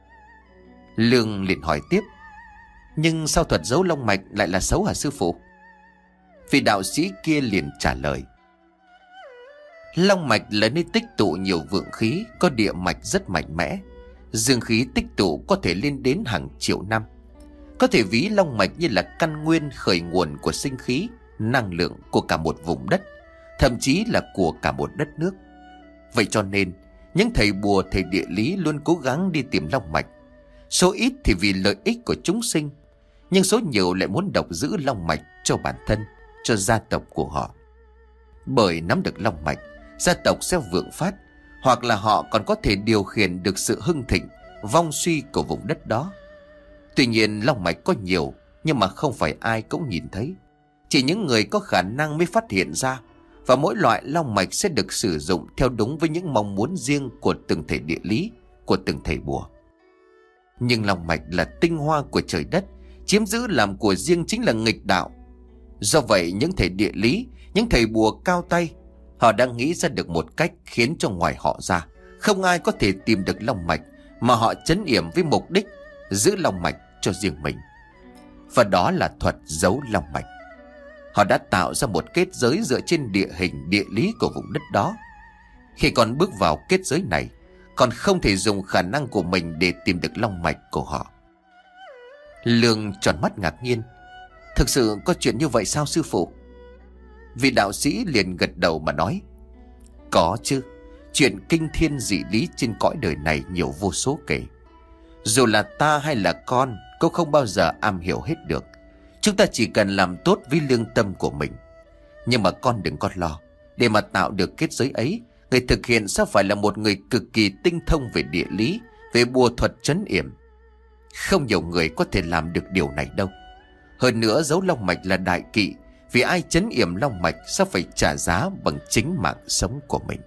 Lương liền hỏi tiếp: Nhưng sao thuật giấu long mạch lại là xấu hả sư phụ? Vị đạo sĩ kia liền trả lời: Long mạch là nơi tích tụ nhiều vượng khí, có địa mạch rất mạnh mẽ. Dương khí tích tụ có thể lên đến hàng triệu năm. Có thể ví long mạch như là căn nguyên khởi nguồn của sinh khí, năng lượng của cả một vùng đất, thậm chí là của cả một đất nước. Vậy cho nên những thầy bùa, thầy địa lý luôn cố gắng đi tìm long mạch. Số ít thì vì lợi ích của chúng sinh, nhưng số nhiều lại muốn độc giữ long mạch cho bản thân, cho gia tộc của họ. Bởi nắm được long mạch, gia tộc sẽ vượng phát, hoặc là họ còn có thể điều khiển được sự hưng thịnh, vong suy của vùng đất đó. Tuy nhiên long mạch có nhiều, nhưng mà không phải ai cũng nhìn thấy. Chỉ những người có khả năng mới phát hiện ra. Và mỗi loại long mạch sẽ được sử dụng theo đúng với những mong muốn riêng của từng thầy địa lý, của từng thầy bùa. Nhưng long mạch là tinh hoa của trời đất, chiếm giữ làm của riêng chính là nghịch đạo. Do vậy những thầy địa lý, những thầy bùa cao tay, họ đang nghĩ ra được một cách khiến cho ngoài họ ra không ai có thể tìm được long mạch, mà họ trấn yểm với mục đích giữ long mạch cho riêng mình. Và đó là thuật giấu long mạch. Họ đã tạo ra một kết giới dựa trên địa hình địa lý của vùng đất đó. Khi còn bước vào kết giới này, còn không thể dùng khả năng của mình để tìm được long mạch của họ. Lương tròn mắt ngạc nhiên: Thực sự có chuyện như vậy sao sư phụ? Vị đạo sĩ liền gật đầu mà nói: Có chứ. Chuyện kinh thiên dị lý trên cõi đời này nhiều vô số kể. Dù là ta hay là con cũng không bao giờ am hiểu hết được. Chúng ta chỉ cần làm tốt với lương tâm của mình. Nhưng mà con đừng có lo. Để mà tạo được kết giới ấy, người thực hiện sẽ phải là một người cực kỳ tinh thông về địa lý, về bùa thuật trấn yểm. Không nhiều người có thể làm được điều này đâu. Hơn nữa giấu long mạch là đại kỵ, vì ai trấn yểm long mạch sẽ phải trả giá bằng chính mạng sống của mình.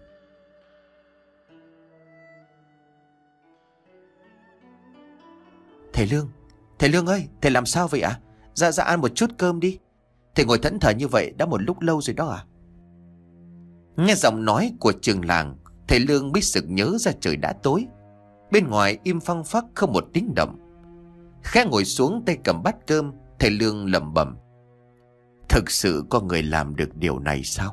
Thầy Lương, thầy Lương ơi, thầy làm sao vậy ạ? À? Dạ dạ ăn một chút cơm đi. Thầy ngồi thẫn thờ như vậy đã một lúc lâu rồi đó à? Nghe giọng nói của trường làng, thầy Lương mới sực nhớ ra trời đã tối. Bên ngoài im phăng phắc không một tiếng động. Khẽ ngồi xuống tay cầm bát cơm, thầy Lương lẩm bẩm: Thực sự có người làm được điều này sao?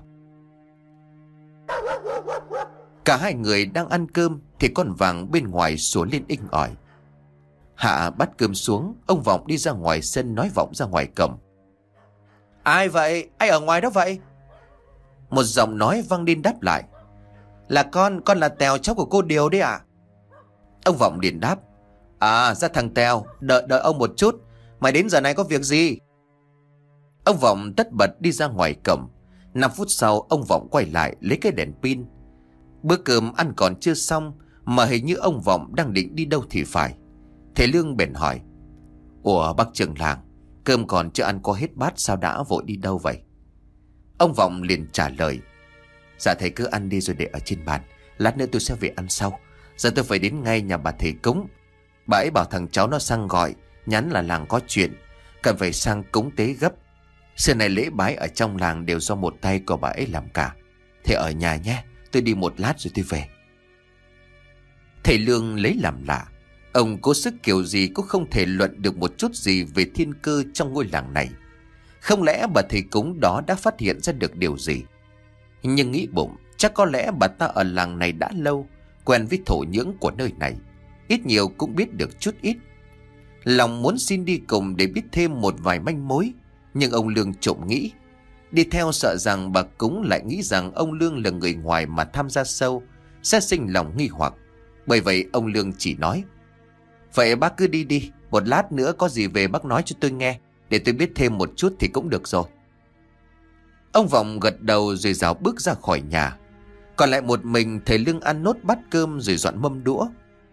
Cả hai người đang ăn cơm thì con vàng bên ngoài sủa lên inh ỏi. Hạ bát cơm xuống, ông Vọng đi ra ngoài sân nói vọng ra ngoài cổng: Ai vậy? Ai ở ngoài đó vậy? Một giọng nói vang lên đáp lại: Là con, con là Tèo, cháu của cô Điều đấy ạ. Ông Vọng liền đáp: À ra thằng Tèo, đợi đợi ông một chút. Mày đến giờ này có việc gì? Ông Vọng tất bật đi ra ngoài cổng. Năm phút sau ông Vọng quay lại lấy cái đèn pin. Bữa cơm ăn còn chưa xong mà hình như ông Vọng đang định đi đâu thì phải. Thầy Lương bèn hỏi: Ủa bác trưởng làng, cơm còn chưa ăn có hết bát sao đã vội đi đâu vậy? Ông Vọng liền trả lời: Dạ thầy cứ ăn đi rồi để ở trên bàn, lát nữa tôi sẽ về ăn sau. Giờ tôi phải đến ngay nhà bà thầy cúng. Bà ấy bảo thằng cháu nó sang gọi, nhắn là làng có chuyện, cần phải sang cúng tế gấp. Xưa này lễ bái ở trong làng đều do một tay của bà ấy làm cả. Thầy ở nhà nhé, tôi đi một lát rồi tôi về. Thầy Lương lấy làm lạ. Ông cố sức kiểu gì cũng không thể luận được một chút gì về thiên cơ trong ngôi làng này. Không lẽ bà thầy cúng đó đã phát hiện ra được điều gì? Nhưng nghĩ bụng, chắc có lẽ bà ta ở làng này đã lâu, quen với thổ nhưỡng của nơi này, ít nhiều cũng biết được chút ít. Lòng muốn xin đi cùng để biết thêm một vài manh mối, nhưng ông Lương trộm nghĩ, đi theo sợ rằng bà Cúng lại nghĩ rằng ông Lương là người ngoài mà tham gia sâu, sẽ sinh lòng nghi hoặc. Bởi vậy ông Lương chỉ nói: vậy bác cứ đi đi, một lát nữa có gì về bác nói cho tôi nghe, để tôi biết thêm một chút thì cũng được rồi. Ông Vọng gật đầu rồi rảo bước ra khỏi nhà. Còn lại một mình thầy Lương ăn nốt bát cơm rồi dọn mâm đũa.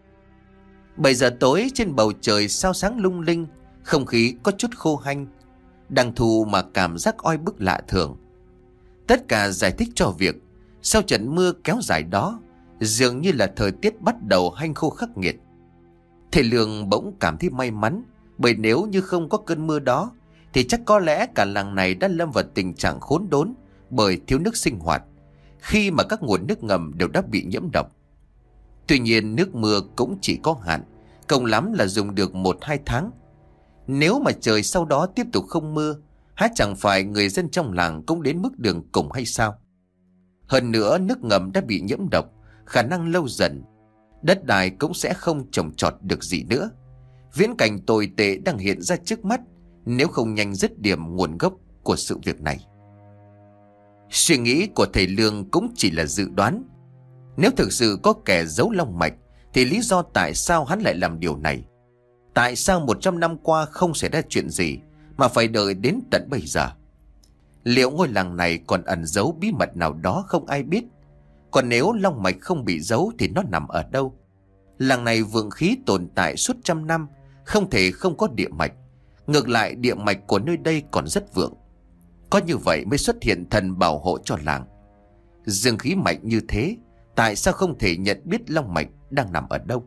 Bảy giờ tối, trên bầu trời sao sáng lung linh, không khí có chút khô hanh. Đang thu mà cảm giác oi bức lạ thường. Tất cả giải thích cho việc sau trận mưa kéo dài đó, dường như là thời tiết bắt đầu hanh khô khắc nghiệt. Thầy Lương bỗng cảm thấy may mắn, bởi nếu như không có cơn mưa đó thì chắc có lẽ cả làng này đã lâm vào tình trạng khốn đốn bởi thiếu nước sinh hoạt, khi mà các nguồn nước ngầm đều đã bị nhiễm độc. Tuy nhiên nước mưa cũng chỉ có hạn, cùng lắm là dùng được một hai tháng. Nếu mà trời sau đó tiếp tục không mưa, há chẳng phải người dân trong làng cũng đến mức đường cùng hay sao? Hơn nữa nước ngầm đã bị nhiễm độc, khả năng lâu dần đất đai cũng sẽ không trồng trọt được gì nữa. Viễn cảnh tồi tệ đang hiện ra trước mắt nếu không nhanh dứt điểm nguồn gốc của sự việc này. Suy nghĩ của thầy Lương cũng chỉ là dự đoán. Nếu thực sự có kẻ giấu long mạch thì lý do tại sao hắn lại làm điều này? Tại sao một trăm năm qua không xảy ra chuyện gì mà phải đợi đến tận bây giờ? Liệu ngôi làng này còn ẩn giấu bí mật nào đó không ai biết? Còn nếu long mạch không bị giấu thì nó nằm ở đâu? Làng này vượng khí tồn tại suốt trăm năm, không thể không có địa mạch. Ngược lại địa mạch của nơi đây còn rất vượng. Có như vậy mới xuất hiện thần bảo hộ cho làng. Dương khí mạnh như thế, tại sao không thể nhận biết long mạch đang nằm ở đâu?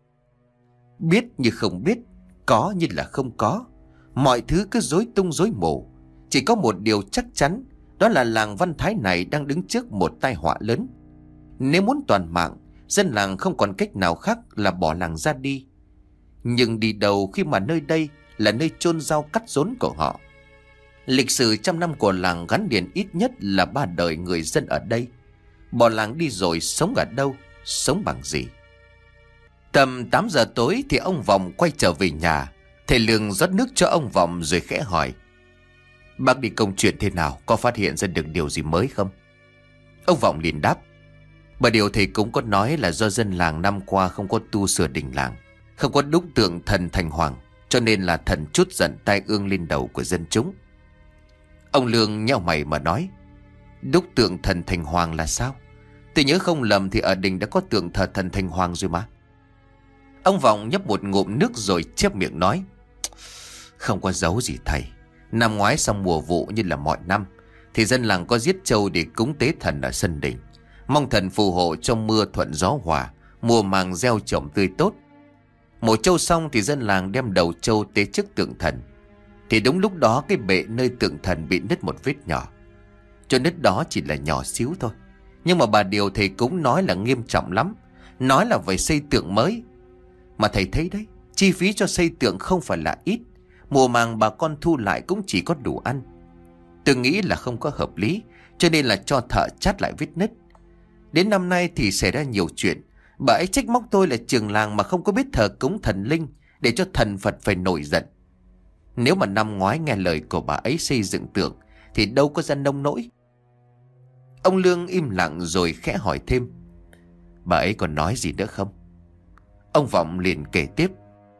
Biết như không biết, có như là không có. Mọi thứ cứ rối tung rối mù. Chỉ có một điều chắc chắn, đó là làng Văn Thái này đang đứng trước một tai họa lớn. Nếu muốn toàn mạng, dân làng không còn cách nào khác là bỏ làng ra đi. Nhưng đi đâu khi mà nơi đây là nơi chôn rau cắt rốn của họ? Lịch sử trăm năm của làng gắn liền ít nhất là ba đời người dân ở đây. Bỏ làng đi rồi sống ở đâu, sống bằng gì? Tầm tám giờ tối thì ông Vọng quay trở về nhà. Thầy Lương rót nước cho ông Vọng rồi khẽ hỏi: bác đi công chuyện thế nào, có phát hiện ra được điều gì mới không? Ông Vọng liền đáp: bởi điều thầy cũng có nói là do dân làng năm qua không có tu sửa đình làng, không có đúc tượng thần Thành Hoàng, cho nên là thần trút giận tai ương lên đầu của dân chúng. Ông Lương nheo mày mà nói: đúc tượng thần Thành Hoàng là sao? Tôi nhớ không lầm thì ở đình đã có tượng thờ thần Thành Hoàng rồi mà. Ông Vọng nhấp một ngụm nước rồi chép miệng nói: không có giấu gì thầy. Năm ngoái xong mùa vụ như là mọi năm thì dân làng có giết trâu để cúng tế thần ở sân đình, mong thần phù hộ cho mưa thuận gió hòa, mùa màng gieo trồng tươi tốt. Mổ trâu xong thì dân làng đem đầu trâu tế trước tượng thần. Thì đúng lúc đó cái bệ nơi tượng thần bị nứt một vết nhỏ. Cho nứt đó chỉ là nhỏ xíu thôi, nhưng mà bà điều thầy cũng nói là nghiêm trọng lắm, nói là phải xây tượng mới. Mà thầy thấy đấy, chi phí cho xây tượng không phải là ít, mùa màng bà con thu lại cũng chỉ có đủ ăn. Tôi nghĩ là không có hợp lý, cho nên là cho thợ chát lại vết nứt. Đến năm nay thì xảy ra nhiều chuyện. Bà ấy trách móc tôi là trường làng mà không có biết thờ cúng thần linh, để cho thần Phật phải nổi giận. Nếu mà năm ngoái nghe lời của bà ấy xây dựng tượng thì đâu có ra nông nỗi. Ông Lương im lặng rồi khẽ hỏi thêm: bà ấy còn nói gì nữa không? Ông Vọng liền kể tiếp: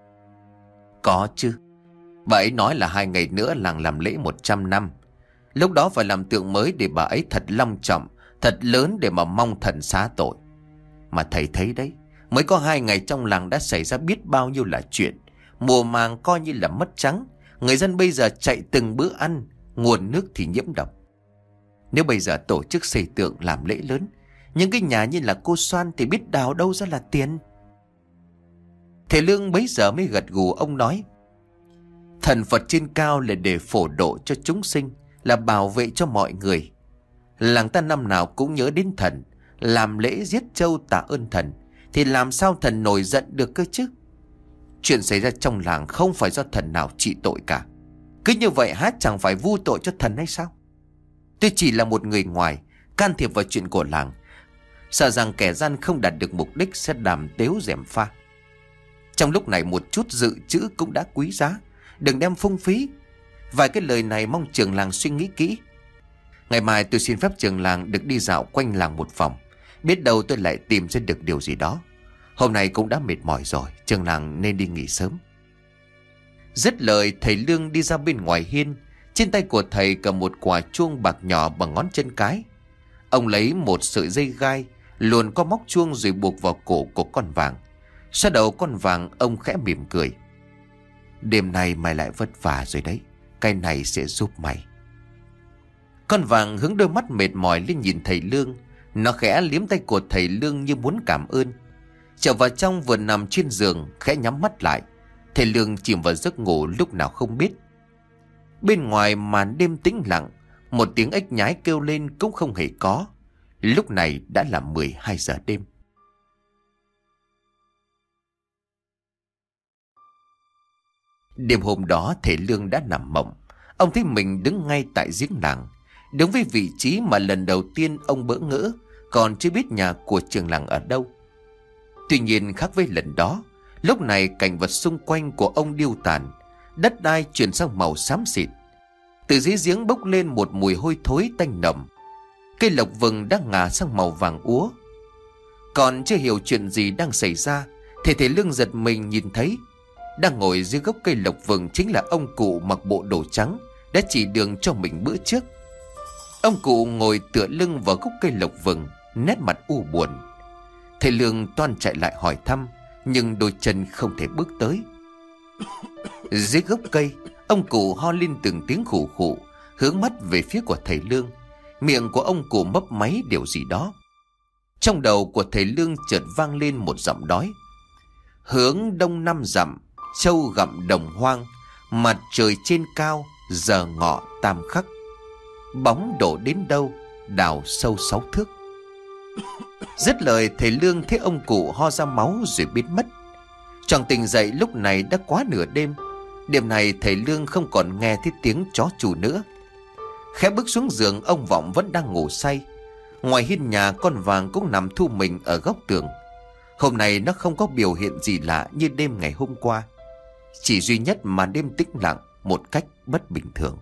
có chứ. Bà ấy nói là hai ngày nữa làng làm lễ một trăm năm. Lúc đó phải làm tượng mới để bà ấy thật long trọng, thật lớn để mà mong thần xá tội. Mà thầy thấy đấy, mới có hai ngày trong làng đã xảy ra biết bao nhiêu là chuyện. Mùa màng coi như là mất trắng, người dân bây giờ chạy từng bữa ăn, nguồn nước thì nhiễm độc. Nếu bây giờ tổ chức xây tượng làm lễ lớn, những cái nhà như là cô Soan thì biết đào đâu ra là tiền. Thầy Lương bấy giờ mới gật gù, ông nói: thần Phật trên cao là để phổ độ cho chúng sinh, là bảo vệ cho mọi người. Làng ta năm nào cũng nhớ đến thần, làm lễ giết trâu tạ ơn thần, thì làm sao thần nổi giận được cơ chứ? Chuyện xảy ra trong làng không phải do thần nào trị tội cả. Cứ như vậy há chẳng phải vu tội cho thần hay sao? Tôi chỉ là một người ngoài, can thiệp vào chuyện của làng, sợ rằng kẻ gian không đạt được mục đích sẽ đàm tếu gièm pha. Trong lúc này một chút dự trữ cũng đã quý giá, đừng đem phung phí. Vài cái lời này mong trường làng suy nghĩ kỹ. Ngày mai tôi xin phép trường làng được đi dạo quanh làng một vòng, biết đâu tôi lại tìm ra được điều gì đó. Hôm nay cũng đã mệt mỏi rồi, trường làng nên đi nghỉ sớm. Dứt lời, thầy Lương đi ra bên ngoài hiên. Trên tay của thầy cầm một quả chuông bạc nhỏ bằng ngón chân cái. Ông lấy một sợi dây gai luồn qua móc chuông rồi buộc vào cổ của con vàng. Sau đầu con vàng, ông khẽ mỉm cười. Đêm nay mày lại vất vả rồi đấy, cái này sẽ giúp mày. Con vàng hướng đôi mắt mệt mỏi lên nhìn thầy Lương. Nó khẽ liếm tay của thầy Lương như muốn cảm ơn. Trở vào trong vừa nằm trên giường, khẽ nhắm mắt lại. Thầy Lương chìm vào giấc ngủ lúc nào không biết. Bên ngoài màn đêm tĩnh lặng, một tiếng ếch nhái kêu lên cũng không hề có. Lúc này đã là mười hai giờ đêm. Đêm hôm đó thầy Lương đã nằm mộng. Ông thấy mình đứng ngay tại giếng làng, đứng với vị trí mà lần đầu tiên ông bỡ ngỡ, còn chưa biết nhà của trường làng ở đâu. Tuy nhiên khác với lần đó, lúc này cảnh vật xung quanh của ông điêu tàn, đất đai chuyển sang màu xám xịt. Từ dưới giếng bốc lên một mùi hôi thối tanh nồng. Cây lộc vừng đã ngả sang màu vàng úa. Còn chưa hiểu chuyện gì đang xảy ra thì thầy Lương giật mình nhìn thấy đang ngồi dưới gốc cây lộc vừng chính là ông cụ mặc bộ đồ trắng đã chỉ đường cho mình bữa trước. Ông cụ ngồi tựa lưng vào gốc cây lộc vừng, nét mặt u buồn. Thầy Lương toan chạy lại hỏi thăm, nhưng đôi chân không thể bước tới. Dưới gốc cây, ông cụ ho lên từng tiếng khủ khủ, hướng mắt về phía của thầy Lương. Miệng của ông cụ mấp máy điều gì đó. Trong đầu của thầy Lương chợt vang lên một giọng nói. Hướng đông năm dặm, trâu gặm đồng hoang, mặt trời trên cao, giờ ngọ tam khắc. Bóng đổ đến đâu, đào sâu sáu thước. Dứt lời, thầy Lương thấy ông cụ ho ra máu rồi biến mất. Choàng tỉnh dậy lúc này đã quá nửa đêm. Đêm này thầy Lương không còn nghe thấy tiếng chó chù nữa. Khẽ bước xuống giường, ông Vọng vẫn đang ngủ say. Ngoài hiên nhà, con vàng cũng nằm thu mình ở góc tường. Hôm nay nó không có biểu hiện gì lạ như đêm ngày hôm qua, chỉ duy nhất mà đêm tĩnh lặng một cách bất bình thường.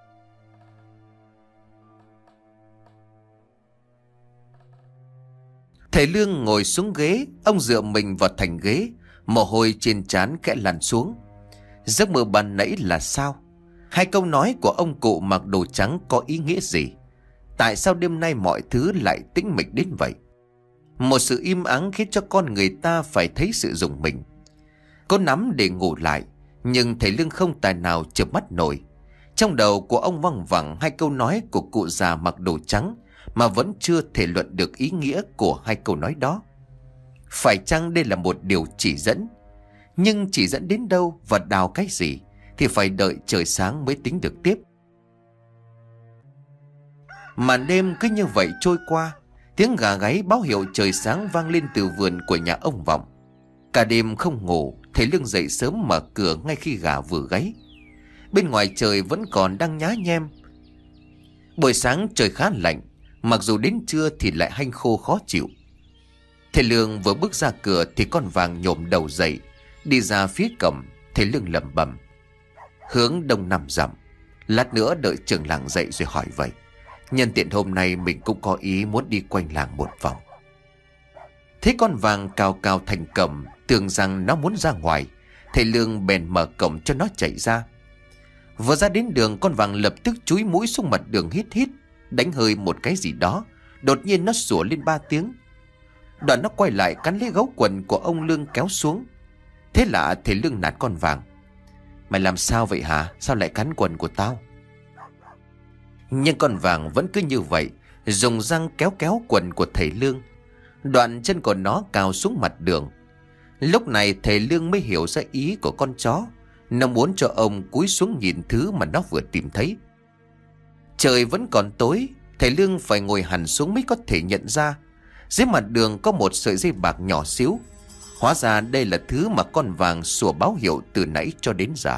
Thầy Lương ngồi xuống ghế, ông dựa mình vào thành ghế, mồ hôi trên trán khẽ lăn xuống. Giấc mơ ban nãy là sao? Hai câu nói của ông cụ mặc đồ trắng có ý nghĩa gì? Tại sao đêm nay mọi thứ lại tĩnh mịch đến vậy? Một sự im ắng khiến cho con người ta phải thấy sự rùng mình. Có nắm để ngủ lại, nhưng thầy Lương không tài nào chợp mắt nổi. Trong đầu của ông văng vẳng hai câu nói của cụ già mặc đồ trắng, mà vẫn chưa thể luận được ý nghĩa của hai câu nói đó. Phải chăng đây là một điều chỉ dẫn? Nhưng chỉ dẫn đến đâu và đào cái gì thì phải đợi trời sáng mới tính được tiếp. Màn đêm cứ như vậy trôi qua. Tiếng gà gáy báo hiệu trời sáng vang lên từ vườn của nhà ông Vọng. Cả đêm không ngủ, thầy Lương dậy sớm mở cửa ngay khi gà vừa gáy. Bên ngoài trời vẫn còn đang nhá nhem. Buổi sáng trời khá lạnh, mặc dù đến trưa thì lại hanh khô khó chịu. Thầy Lương vừa bước ra cửa thì con vàng nhổm đầu dậy, đi ra phía cổng. Thầy Lương lẩm bẩm: hướng đông năm dặm. Lát nữa đợi trưởng làng dậy rồi hỏi vậy. Nhân tiện hôm nay mình cũng có ý muốn đi quanh làng một vòng. Thấy con vàng cào cào thành cổng, tưởng rằng nó muốn ra ngoài, thầy Lương bèn mở cổng cho nó chạy ra. Vừa ra đến đường, con vàng lập tức chúi mũi xuống mặt đường hít hít, đánh hơi một cái gì đó. Đột nhiên nó sủa lên ba tiếng. Đoạn nó quay lại cắn lấy gấu quần của ông Lương kéo xuống. Thế lạ, thầy Lương nạt con vàng: mày làm sao vậy hả? Sao lại cắn quần của tao? Nhưng con vàng vẫn cứ như vậy, dùng răng kéo kéo quần của thầy Lương. Đoạn chân của nó cào xuống mặt đường. Lúc này thầy Lương mới hiểu ra ý của con chó. Nó muốn cho ông cúi xuống nhìn thứ mà nó vừa tìm thấy. Trời vẫn còn tối, thầy Lương phải ngồi hẳn xuống mới có thể nhận ra dưới mặt đường có một sợi dây bạc nhỏ xíu. Hóa ra đây là thứ mà con vàng sủa báo hiệu từ nãy cho đến giờ.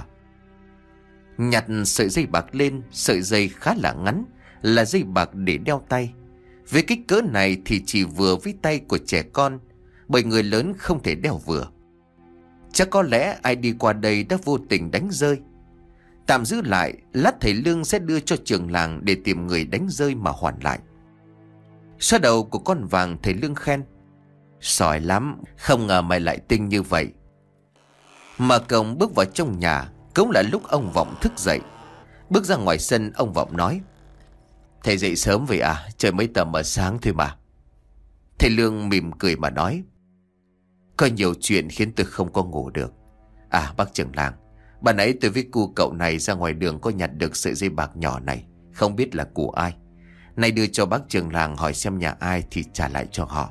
Nhặt sợi dây bạc lên, sợi dây khá là ngắn, là dây bạc để đeo tay. Với kích cỡ này thì chỉ vừa với tay của trẻ con, bởi người lớn không thể đeo vừa. Chắc có lẽ ai đi qua đây đã vô tình đánh rơi. Tạm giữ lại, lát thầy Lương sẽ đưa cho trường làng để tìm người đánh rơi mà hoàn lại. Xoa đầu của con vàng, thầy Lương khen: "Giỏi lắm, không ngờ mày lại tinh như vậy." Mở cổng bước vào trong nhà, cũng là lúc ông Vọng thức dậy. Bước ra ngoài sân, ông Vọng nói: "Thầy dậy sớm vậy à? Trời mới tầm mờ sáng thôi mà." Thầy Lương mỉm cười mà nói: "Có nhiều chuyện khiến tôi không có ngủ được. À bác trưởng làng, ban nãy tôi với cu cậu này ra ngoài đường có nhặt được sợi dây bạc nhỏ này, không biết là của ai. Nay đưa cho bác trưởng làng hỏi xem nhà ai thì trả lại cho họ."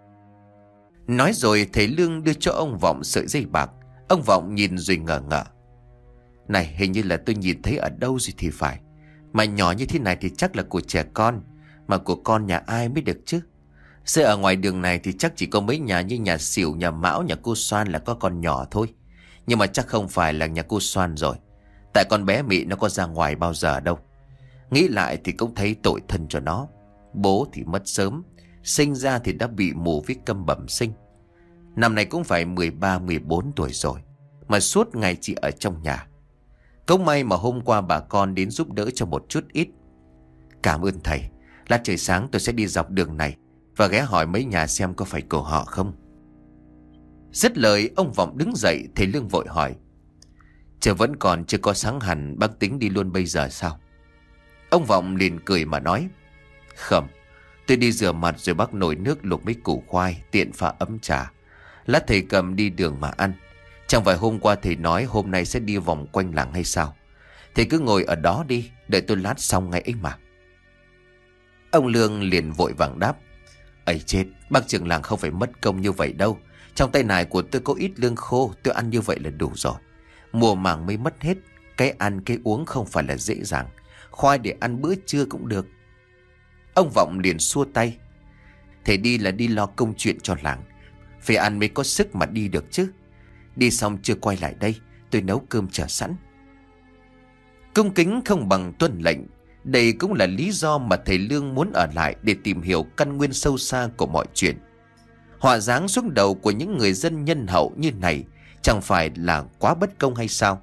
Nói rồi thầy Lương đưa cho ông Vọng sợi dây bạc. Ông Vọng nhìn rồi ngờ ngợ: "Này, hình như là tôi nhìn thấy ở đâu rồi thì phải. Mà nhỏ như thế này thì chắc là của trẻ con. Mà của con nhà ai mới được chứ? Giờ ở ngoài đường này thì chắc chỉ có mấy nhà như nhà Xỉu, nhà Mão, nhà cô Xoan là có con nhỏ thôi. Nhưng mà chắc không phải là nhà cô Xoan rồi. Tại con bé Mị nó có ra ngoài bao giờ đâu. Nghĩ lại thì cũng thấy tội thân cho nó. Bố thì mất sớm, sinh ra thì đã bị mù với câm bẩm sinh. Năm nay cũng phải mười ba mười bốn tuổi rồi, mà suốt ngày chỉ ở trong nhà. Cũng may mà hôm qua bà con đến giúp đỡ cho một chút ít. Cảm ơn thầy. Lát trời sáng tôi sẽ đi dọc đường này và ghé hỏi mấy nhà xem có phải của họ không." Dứt lời, ông Vọng đứng dậy. Thầy Lương vội hỏi: "Trời vẫn còn chưa có sáng hẳn, bác tính đi luôn bây giờ sao?" Ông Vọng liền cười mà nói: "Không, tôi đi rửa mặt rồi bắc nồi nước luộc mấy củ khoai, tiện pha ấm trà. Lát thầy cầm đi đường mà ăn. Chẳng phải hôm qua thầy nói hôm nay sẽ đi vòng quanh làng hay sao? Thầy cứ ngồi ở đó đi, đợi tôi lát xong ngay ấy mà." Ông Lương liền vội vàng đáp: "Ấy chết, bác trưởng làng không phải mất công như vậy đâu. Trong tay này của tôi có ít lương khô, tôi ăn như vậy là đủ rồi. Mùa màng mới mất hết, cái ăn cái uống không phải là dễ dàng. Khoai để ăn bữa trưa cũng được." Ông Vọng liền xua tay: "Thầy đi là đi lo công chuyện cho làng, phải ăn mới có sức mà đi được chứ. Đi xong chưa quay lại đây, tôi nấu cơm chờ sẵn." Cung kính không bằng tuân lệnh. Đây cũng là lý do mà thầy Lương muốn ở lại để tìm hiểu căn nguyên sâu xa của mọi chuyện. Họa giáng xuống đầu của những người dân nhân hậu như này chẳng phải là quá bất công hay sao?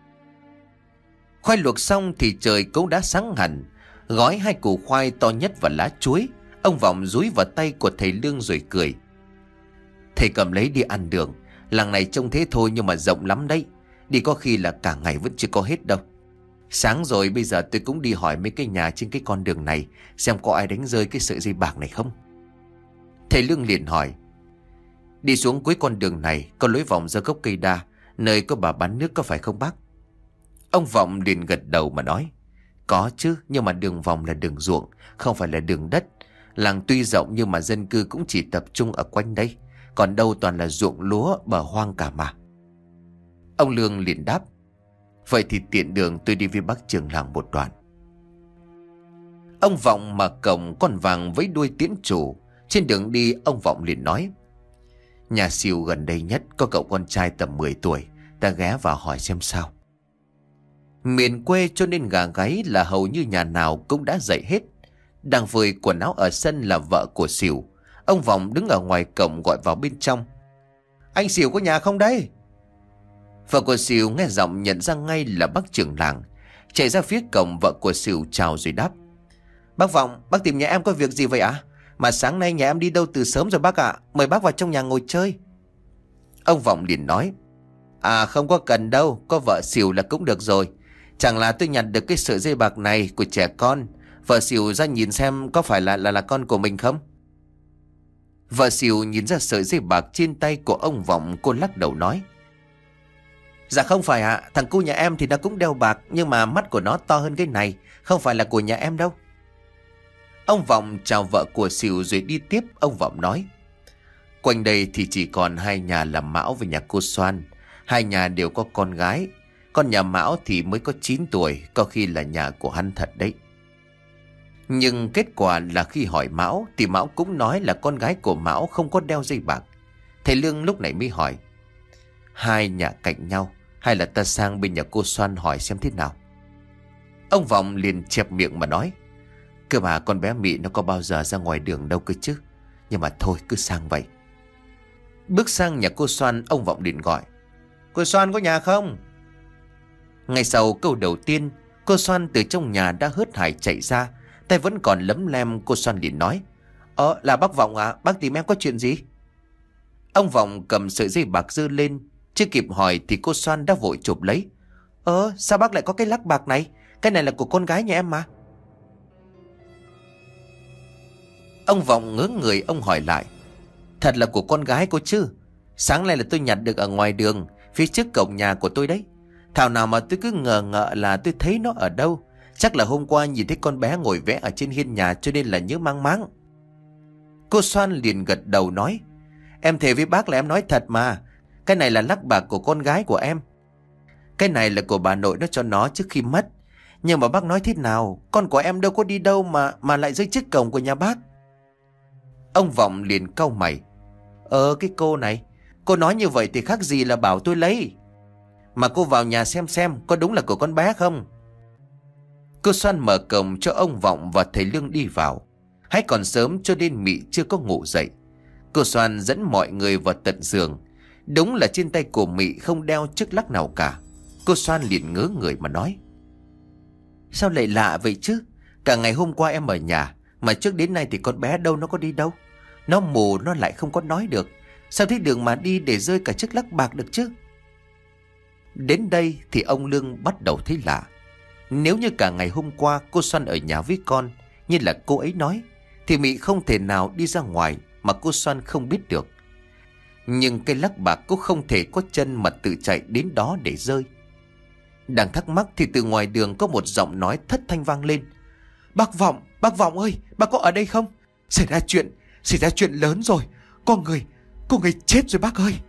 Khoai luộc xong thì trời cũng đã sáng hẳn. Gói hai củ khoai to nhất và lá chuối, ông Vọng dúi vào tay của thầy Lương rồi cười: "Thầy cầm lấy đi ăn đường. Làng này trông thế thôi nhưng mà rộng lắm đấy. Đi có khi là cả ngày vẫn chưa có hết đâu. Sáng rồi, bây giờ tôi cũng đi hỏi mấy cái nhà trên cái con đường này xem có ai đánh rơi cái sợi dây bạc này không." Thầy Lương liền hỏi: "Đi xuống cuối con đường này có lối vòng ra gốc cây đa, nơi có bà bán nước có phải không bác?" Ông Vọng liền gật đầu mà nói: "Có chứ, nhưng mà đường vòng là đường ruộng, không phải là đường đất. Làng tuy rộng nhưng mà dân cư cũng chỉ tập trung ở quanh đây, còn đâu toàn là ruộng lúa bờ hoang cả mà." Ông Lương liền đáp: "Vậy thì tiện đường tôi đi với bác trưởng làng một đoạn." Ông Vọng mở cổng, con vàng với đuôi tiễn chủ. Trên đường đi, ông Vọng liền nói: "Nhà Xỉu gần đây nhất có cậu con trai tầm mười tuổi, ta ghé vào hỏi xem sao." Miền quê cho nên gà gáy là hầu như nhà nào cũng đã dậy hết. Đang phơi quần áo ở sân là vợ của Xỉu. Ông Vọng đứng ở ngoài cổng gọi vào bên trong: "Anh Xỉu có nhà không đấy?" Vợ của Xỉu nghe giọng nhận ra ngay là bác trưởng làng. Chạy ra phía cổng, vợ của Xỉu chào rồi đáp: "Bác Vọng, bác tìm nhà em có việc gì vậy ạ? Mà sáng nay nhà em đi đâu từ sớm rồi bác ạ. Mời bác vào trong nhà ngồi chơi." Ông Vọng liền nói: "À không có cần đâu, có vợ Xỉu là cũng được rồi. Chẳng là tôi nhặt được cái sợi dây bạc này của trẻ con. Vợ Xỉu ra nhìn xem có phải là là là con của mình không?" Vợ Xỉu nhìn ra sợi dây bạc trên tay của ông Vọng, cô lắc đầu nói: "Dạ không phải ạ, thằng cu nhà em thì nó cũng đeo bạc, nhưng mà mắt của nó to hơn cái này, không phải là của nhà em đâu." Ông Vọng chào vợ của Xỉu rồi đi tiếp. Ông Vọng nói: "Quanh đây thì chỉ còn hai nhà là Mão và nhà cô Xoan. Hai nhà đều có con gái. Con nhà Mão thì mới có chín tuổi, có khi là nhà của hắn thật đấy." Nhưng kết quả là khi hỏi Mão thì Mão cũng nói là con gái của Mão không có đeo dây bạc. Thầy Lương lúc này mới hỏi: "Hai nhà cạnh nhau, hay là ta sang bên nhà cô Xoan hỏi xem thế nào?" Ông Vọng liền chẹp miệng mà nói: Cơ mà con bé Mị nó có bao giờ ra ngoài đường đâu cơ chứ. Nhưng mà thôi cứ sang vậy. Bước sang nhà cô Xoan, ông Vọng liền gọi: Cô Xoan có nhà không? Ngay sau câu đầu tiên, cô Xoan từ trong nhà đã hớt hải chạy ra, tay vẫn còn lấm lem. Cô Xoan liền nói: Ờ là bác Vọng à, bác tìm em có chuyện gì? Ông Vọng cầm sợi dây bạc giơ lên, chưa kịp hỏi thì cô Xoan đã vội chụp lấy. Ờ sao bác lại có cái lắc bạc này? Cái này là của con gái nhà em mà. Ông Vọng ngớ người, ông hỏi lại: Thật là của con gái cô chứ? Sáng nay là tôi nhặt được ở ngoài đường, phía trước cổng nhà của tôi đấy. Thảo nào mà tôi cứ ngờ ngợ là tôi thấy nó ở đâu. Chắc là hôm qua nhìn thấy con bé ngồi vẽ ở trên hiên nhà cho nên là nhớ mang máng. Cô Xoan liền gật đầu nói: Em thề với bác là em nói thật mà. Cái này là lắc bạc của con gái của em. Cái này là của bà nội nó cho nó trước khi mất. Nhưng mà bác nói thế nào, con của em đâu có đi đâu mà mà lại rơi trước cổng của nhà bác. Ông Vọng liền cau mày: Ờ cái cô này, cô nói như vậy thì khác gì là bảo tôi lấy. Mà cô vào nhà xem xem có đúng là của con bé không. Cô Xoan mở cổng cho ông Vọng và thầy Lương đi vào. Hãy còn sớm cho nên Mị chưa có ngủ dậy. Cô Xoan dẫn mọi người vào tận giường. Đúng là trên tay của Mị không đeo chiếc lắc nào cả. Cô Xoan liền ngớ người mà nói: Sao lại lạ vậy chứ? Cả ngày hôm qua em ở nhà, mà trước đến nay thì con bé đâu nó có đi đâu. Nó mù nó lại không có nói được. Sao thấy đường mà đi để rơi cả chiếc lắc bạc được chứ? Đến đây thì ông Lương bắt đầu thấy lạ. Nếu như cả ngày hôm qua cô Xoan ở nhà với con như là cô ấy nói, thì Mị không thể nào đi ra ngoài mà cô Xoan không biết được. Nhưng cây lắc bạc cũng không thể có chân mà tự chạy đến đó để rơi. Đang thắc mắc thì từ ngoài đường có một giọng nói thất thanh vang lên: Bác Vọng, bác Vọng ơi, bác có ở đây không? Xảy ra chuyện, xảy ra chuyện lớn rồi. Có người, có người chết rồi bác ơi.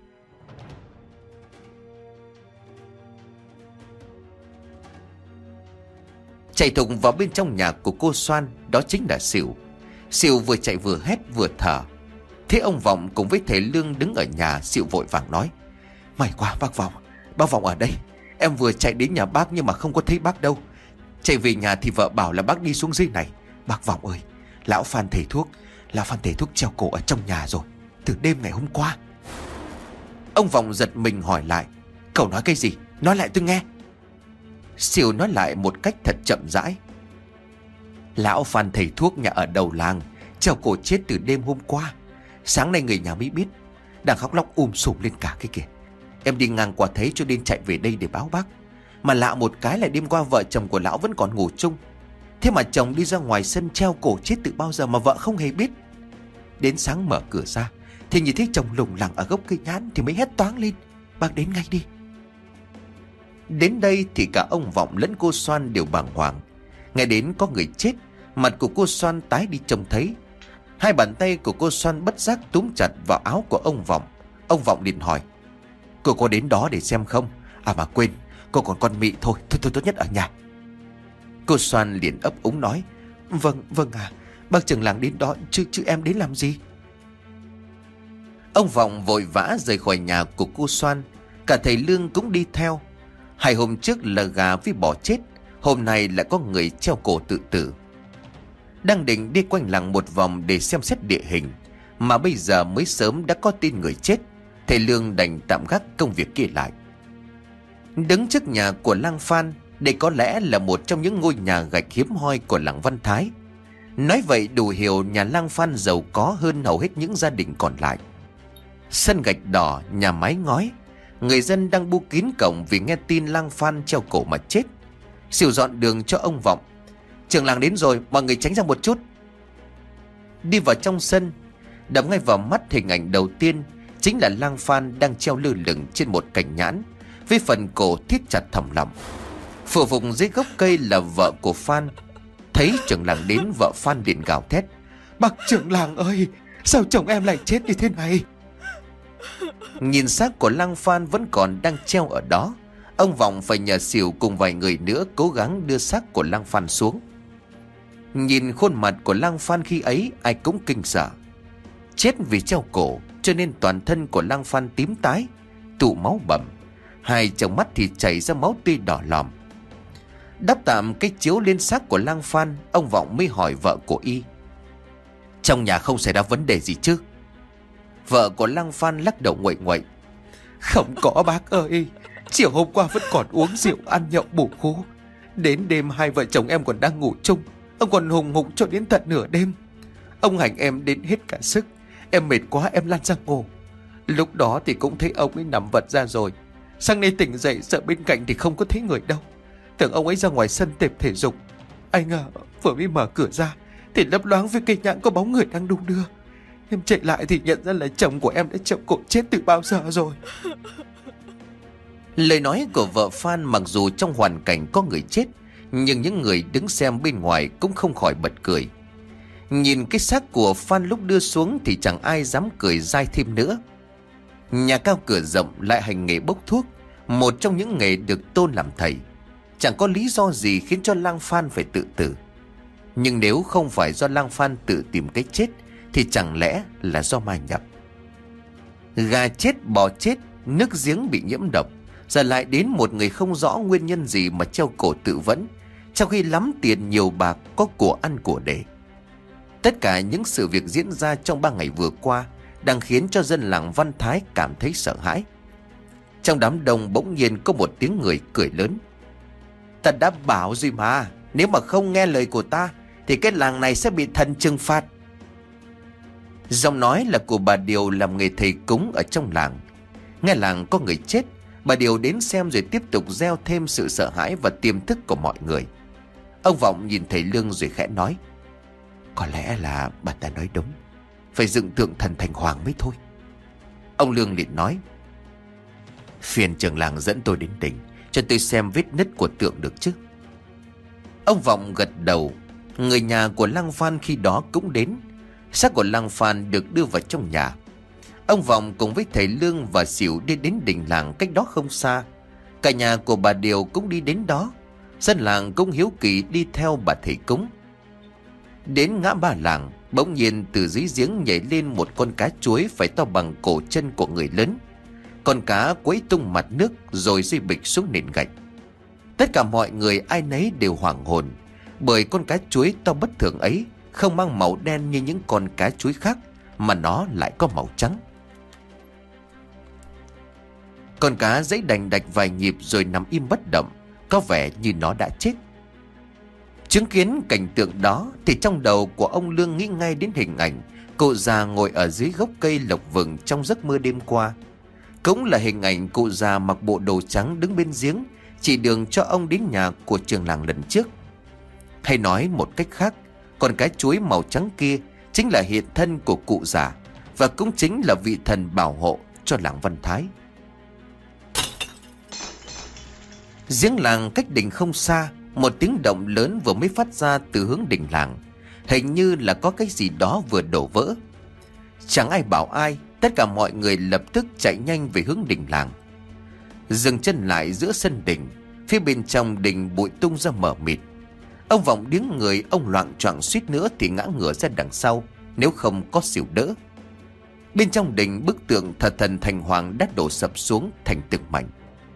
Chạy thục vào bên trong nhà của cô Xoan, đó chính là Sỉu. Sỉu vừa chạy vừa hét vừa thở. Thế ông Vọng cùng với thầy Lương đứng ở nhà, Sỉu vội vàng nói: May quá bác Vọng, bác Vọng ở đây. Em vừa chạy đến nhà bác nhưng mà không có thấy bác đâu. Chạy về nhà thì vợ bảo là bác đi xuống dưới này. Bác Vọng ơi, lão Phan thầy thuốc, lão Phan thầy thuốc treo cổ ở trong nhà rồi, từ đêm ngày hôm qua. Ông Vọng giật mình hỏi lại: Cậu nói cái gì? Nói lại tôi nghe. Sỉu nói lại một cách thật chậm rãi: Lão Phan thầy thuốc nhà ở đầu làng treo cổ chết từ đêm hôm qua. Sáng nay người nhà mới biết. Đang khóc lóc um sùm lên cả cái kìa. Em đi ngang qua thấy cho nên chạy về đây để báo bác. Mà lạ một cái là đêm qua vợ chồng của lão vẫn còn ngủ chung. Thế mà chồng đi ra ngoài sân treo cổ chết từ bao giờ mà vợ không hề biết. Đến sáng mở cửa ra thì nhìn thấy chồng lủng lẳng ở gốc cây nhãn thì mới hét toáng lên: Bác đến ngay đi. Đến đây thì cả ông Vọng lẫn cô Xoan đều bàng hoàng. Nghe đến có người chết, mặt của cô Xoan tái đi trông thấy. Hai bàn tay của cô Xoan bất giác túm chặt vào áo của ông Vọng. Ông Vọng liền hỏi: Cô có đến đó để xem không? À mà quên, cô còn con Mị thôi. Thôi thôi tốt nhất ở nhà. Cô Xoan liền ấp úng nói: Vâng, vâng à, bác trưởng làng đến đó chứ chứ em đến làm gì? Ông Vọng vội vã rời khỏi nhà của cô Xoan. Cả thầy Lương cũng đi theo. Hai hôm trước là gà với bò chết, hôm nay lại có người treo cổ tự tử. Đang định đi quanh làng một vòng để xem xét địa hình, mà bây giờ mới sớm đã có tin người chết. Thầy Lương đành tạm gác công việc kia lại. Đứng trước nhà của Lang Phan, đây có lẽ là một trong những ngôi nhà gạch hiếm hoi của làng Văn Thái. Nói vậy đủ hiểu nhà Lang Phan giàu có hơn hầu hết những gia đình còn lại. Sân gạch đỏ, nhà mái ngói. Người dân đang bu kín cổng vì nghe tin Lang Phan treo cổ mà chết. Sỉu dọn đường cho ông Vọng: Trưởng làng đến rồi, mọi người tránh ra một chút. Đi vào trong sân, đập ngay vào mắt hình ảnh đầu tiên chính là Lang Phan đang treo lơ lửng trên một cành nhãn, với phần cổ thít chặt thòng lọng. Phủ phục dưới gốc cây là vợ của Phan. Thấy trưởng làng đến, vợ Phan liền gào thét: Bác trưởng làng ơi, sao chồng em lại chết như thế này? Nhìn xác của Lang Phan vẫn còn đang treo ở đó, ông Vọng phải nhờ Sỉu cùng vài người nữa cố gắng đưa xác của Lang Phan xuống. Nhìn khuôn mặt của Lang Phan khi ấy, ai cũng kinh sợ. Chết vì treo cổ cho nên toàn thân của Lang Phan tím tái, tụ máu bầm, hai trong mắt thì chảy ra máu tươi đỏ lòm. Đắp tạm cái chiếu lên xác của Lang Phan, ông Vọng mới hỏi vợ của y: trong nhà không xảy ra vấn đề gì chứ? Vợ của Lang Phan lắc đầu nguậy nguậy: không có bác ơi, chiều hôm qua vẫn còn uống rượu ăn nhậu bổ khố. Đến đêm hai vợ chồng em còn đang ngủ chung, ông còn hùng hục cho đến tận nửa đêm. Ông hành em đến hết cả sức, em mệt quá em lăn ra ngủ. Lúc đó thì cũng thấy ông ấy nằm vật ra rồi. Sáng nay tỉnh dậy sợ bên cạnh thì không có thấy người đâu, tưởng ông ấy ra ngoài sân tập thể dục. Anh ngờ vừa mới mở cửa ra thì lấp loáng với cây nhãn có bóng người đang đung đưa. Em chạy lại thì nhận ra là chồng của em đã chồng cổ chết từ bao giờ rồi. Lời nói của vợ Phan mặc dù trong hoàn cảnh có người chết, nhưng những người đứng xem bên ngoài cũng không khỏi bật cười. Nhìn cái xác của Phan lúc đưa xuống thì chẳng ai dám cười dai thêm nữa. Nhà cao cửa rộng lại hành nghề bốc thuốc, một trong những nghề được tôn làm thầy. Chẳng có lý do gì khiến cho Lang Phan phải tự tử. Nhưng nếu không phải do Lang Phan tự tìm cái chết thì chẳng lẽ là do ma nhập. Gà chết bò chết, nước giếng bị nhiễm độc, giờ lại đến một người không rõ nguyên nhân gì mà treo cổ tự vẫn, trong khi lắm tiền nhiều bạc, có của ăn của để. Tất cả những sự việc diễn ra trong ba ngày vừa qua đang khiến cho dân làng Văn Thái cảm thấy sợ hãi. Trong đám đông bỗng nhiên có một tiếng người cười lớn: ta đã bảo rồi mà, nếu mà không nghe lời của ta thì cái làng này sẽ bị thần trừng phạt. Giọng nói là của bà Điều, làm nghề thầy cúng ở trong làng. Nghe làng có người chết, bà Điều đến xem rồi tiếp tục gieo thêm sự sợ hãi và tiềm thức của mọi người. Ông Vọng nhìn thầy Lương rồi khẽ nói: có lẽ là bà ta nói đúng, phải dựng tượng thần Thành Hoàng mới thôi. Ông Lương liền nói: phiền trưởng làng dẫn tôi đến tỉnh cho tôi xem vết nứt của tượng được chứ. Ông Vọng gật đầu. Người nhà của Lang Phan khi đó cũng đến. Xác của Lang Phan được đưa vào trong nhà. Ông Vọng cùng với thầy Lương và Xỉu đi đến đình làng cách đó không xa. Cả nhà của bà Điều cũng đi đến đó. Dân làng cũng hiếu kỳ đi theo bà thầy cúng. Đến ngã ba làng, bỗng nhiên từ dưới giếng nhảy lên một con cá chuối phải to bằng cổ chân của người lớn. Con cá quấy tung mặt nước rồi rơi bịch xuống nền gạch. Tất cả mọi người ai nấy đều hoảng hồn, bởi con cá chuối to bất thường ấy không mang màu đen như những con cá chuối khác, mà nó lại có màu trắng. Con cá giãy đành đạch vài nhịp rồi nằm im bất động, có vẻ như nó đã chết. Chứng kiến cảnh tượng đó thì trong đầu của ông Lương nghĩ ngay đến hình ảnh cụ già ngồi ở dưới gốc cây lộc vừng trong giấc mưa đêm qua. Cũng là hình ảnh cụ già mặc bộ đồ trắng đứng bên giếng chỉ đường cho ông đến nhà của trường làng lần trước. Hay nói một cách khác, con cá chuối màu trắng kia chính là hiện thân của cụ già, và cũng chính là vị thần bảo hộ cho làng Văn Thái. Giếng làng cách đình không xa, một tiếng động lớn vừa mới phát ra từ hướng đình làng. Hình như là có cái gì đó vừa đổ vỡ. Chẳng ai bảo ai, tất cả mọi người lập tức chạy nhanh về hướng đình làng. Dừng chân lại giữa sân đình, phía bên trong đình bụi tung ra mờ mịt. Ông Vọng điếng người, ông loạng choạng suýt nữa thì ngã ngửa ra đằng sau nếu không có xỉu đỡ. Bên trong đình, bức tượng thờ thần Thành Hoàng đã đổ sập xuống thành từng mảnh.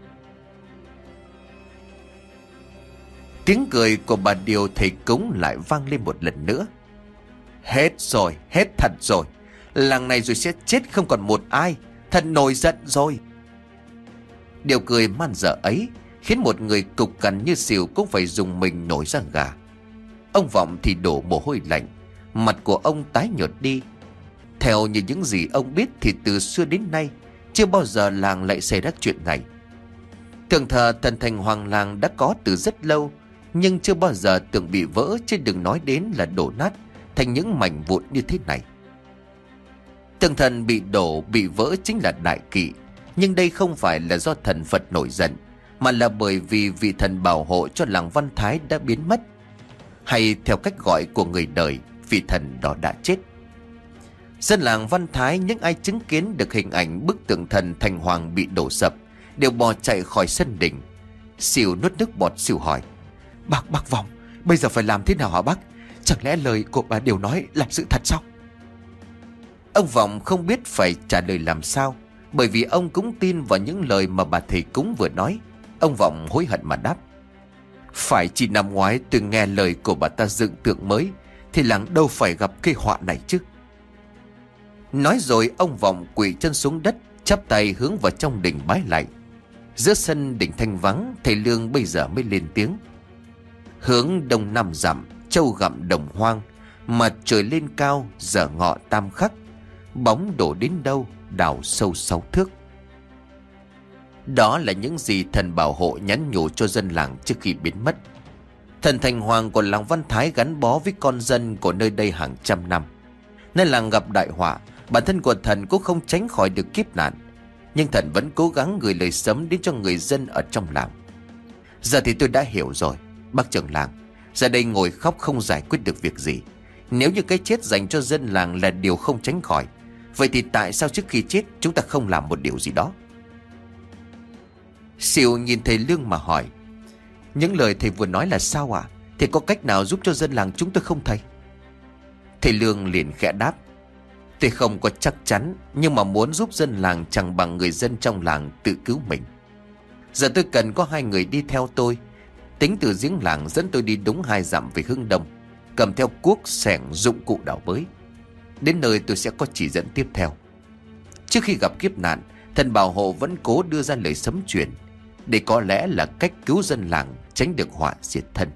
Tiếng cười của bà Điều thầy cúng lại vang lên một lần nữa. Hết rồi, hết thật rồi. Làng này rồi sẽ chết không còn một ai. Thần nổi giận rồi. Điều cười man dở ấy khiến một người cục cằn như Xỉu cũng phải dùng mình nổi ra gà. Ông Vọng thì đổ mồ hôi lạnh, mặt của ông tái nhợt đi. Theo như những gì ông biết thì từ xưa đến nay chưa bao giờ làng lại xảy ra chuyện này. Tượng thờ thần Thành Hoàng làng đã có từ rất lâu, nhưng chưa bao giờ tượng bị vỡ, chứ đừng nói đến là đổ nát thành những mảnh vụn như thế này. Tượng thần bị đổ bị vỡ chính là đại kỵ, nhưng đây không phải là do thần Phật nổi giận, mà là bởi vì vị thần bảo hộ cho làng Văn Thái đã biến mất, hay theo cách gọi của người đời, vị thần đó đã chết. Dân làng Văn Thái, những ai chứng kiến được hình ảnh bức tượng thần Thành Hoàng bị đổ sập đều bò chạy khỏi sân đình. Xỉu nuốt nước bọt, Xỉu hỏi: Bác, bác Vọng, bây giờ phải làm thế nào hả bác? Chẳng lẽ lời của bà Điều nói là sự thật sao? Ông Vọng không biết phải trả lời làm sao, bởi vì ông cũng tin vào những lời mà bà thầy cúng vừa nói. Ông Vọng hối hận mà đáp: Phải chỉ năm ngoái tôi nghe lời của bà ta dựng tượng mới, thì làng đâu phải gặp cái họa này chứ. Nói rồi ông Vọng quỳ chân xuống đất, chắp tay hướng vào trong đình bái lạy. Giữa sân đình thanh vắng, thầy Lương bây giờ mới lên tiếng. Hướng đông năm dặm, trâu gặm đồng hoang, mặt trời lên cao, giờ ngọ tam khắc, bóng đổ đến đâu, đào sâu sáu thước. Đó là những gì thần bảo hộ nhắn nhủ cho dân làng trước khi biến mất. Thần thành hoàng của làng Văn Thái gắn bó với con dân của nơi đây hàng trăm năm. Nên làng gặp đại họa, bản thân của thần cũng không tránh khỏi được kiếp nạn, nhưng thần vẫn cố gắng gửi lời sớm đến cho người dân ở trong làng. Giờ thì tôi đã hiểu rồi, bác trưởng làng. Giờ đây ngồi khóc không giải quyết được việc gì. Nếu như cái chết dành cho dân làng là điều không tránh khỏi, vậy thì tại sao trước khi chết chúng ta không làm một điều gì đó? Sỉu nhìn thầy Lương mà hỏi, những lời thầy vừa nói là sao ạ? À? Thầy có cách nào giúp cho dân làng chúng tôi không thầy? Thầy Lương liền khẽ đáp, tôi không có chắc chắn, nhưng mà muốn giúp dân làng chẳng bằng người dân trong làng tự cứu mình. Giờ tôi cần có hai người đi theo tôi, tính từ giếng làng dẫn tôi đi đúng hai dặm về hướng đông, cầm theo cuốc, xẻng, dụng cụ đào bới. Đến nơi tôi sẽ có chỉ dẫn tiếp theo. Trước khi gặp kiếp nạn, thần bảo hộ vẫn cố đưa ra lời sấm truyền, để có lẽ là cách cứu dân làng tránh được họa diệt thân.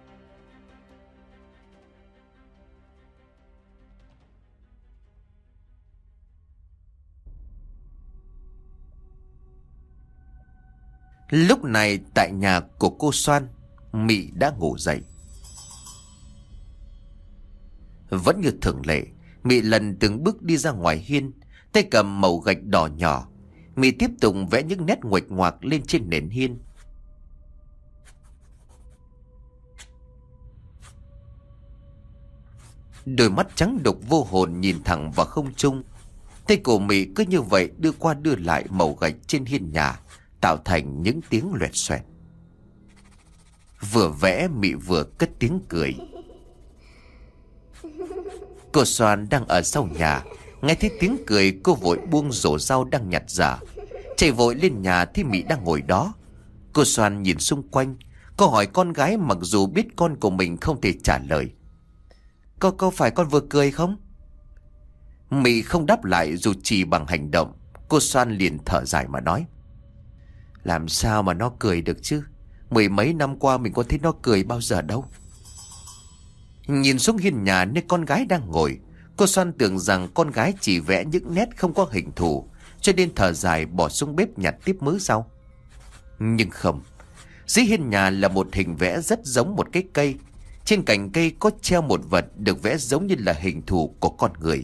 Lúc này tại nhà của cô Soan, Mị đã ngủ dậy. Vẫn như thường lệ, Mị lần từng bước đi ra ngoài hiên, tay cầm mẩu gạch đỏ nhỏ. Mị tiếp tục vẽ những nét nguệch ngoạc lên trên nền hiên. Đôi mắt trắng đục vô hồn nhìn thẳng vào không trung. Tay của Mị cứ như vậy đưa qua đưa lại mẩu gạch trên hiên nhà, tạo thành những tiếng loẹt xoẹt. Vừa vẽ, Mị vừa cất tiếng cười. Cô Soan đang ở sau nhà, nghe thấy tiếng cười, cô vội buông rổ rau đang nhặt dở, chạy vội lên nhà thấy Mị đang ngồi đó. Cô Soan nhìn xung quanh, cô hỏi con gái mặc dù biết con của mình không thể trả lời. Có, có phải con vừa cười không? Mị không đáp lại dù chỉ bằng hành động. Cô Soan liền thở dài mà nói, làm sao mà nó cười được chứ? Mười mấy năm qua mình có thấy nó cười bao giờ đâu. Nhìn xuống hiên nhà nơi con gái đang ngồi, cô Soan tưởng rằng con gái chỉ vẽ những nét không có hình thù, cho nên thở dài bỏ xuống bếp nhặt tiếp mớ sau. Nhưng không, dưới hiên nhà là một hình vẽ rất giống một cái cây. Trên cành cây có treo một vật được vẽ giống như là hình thù của con người.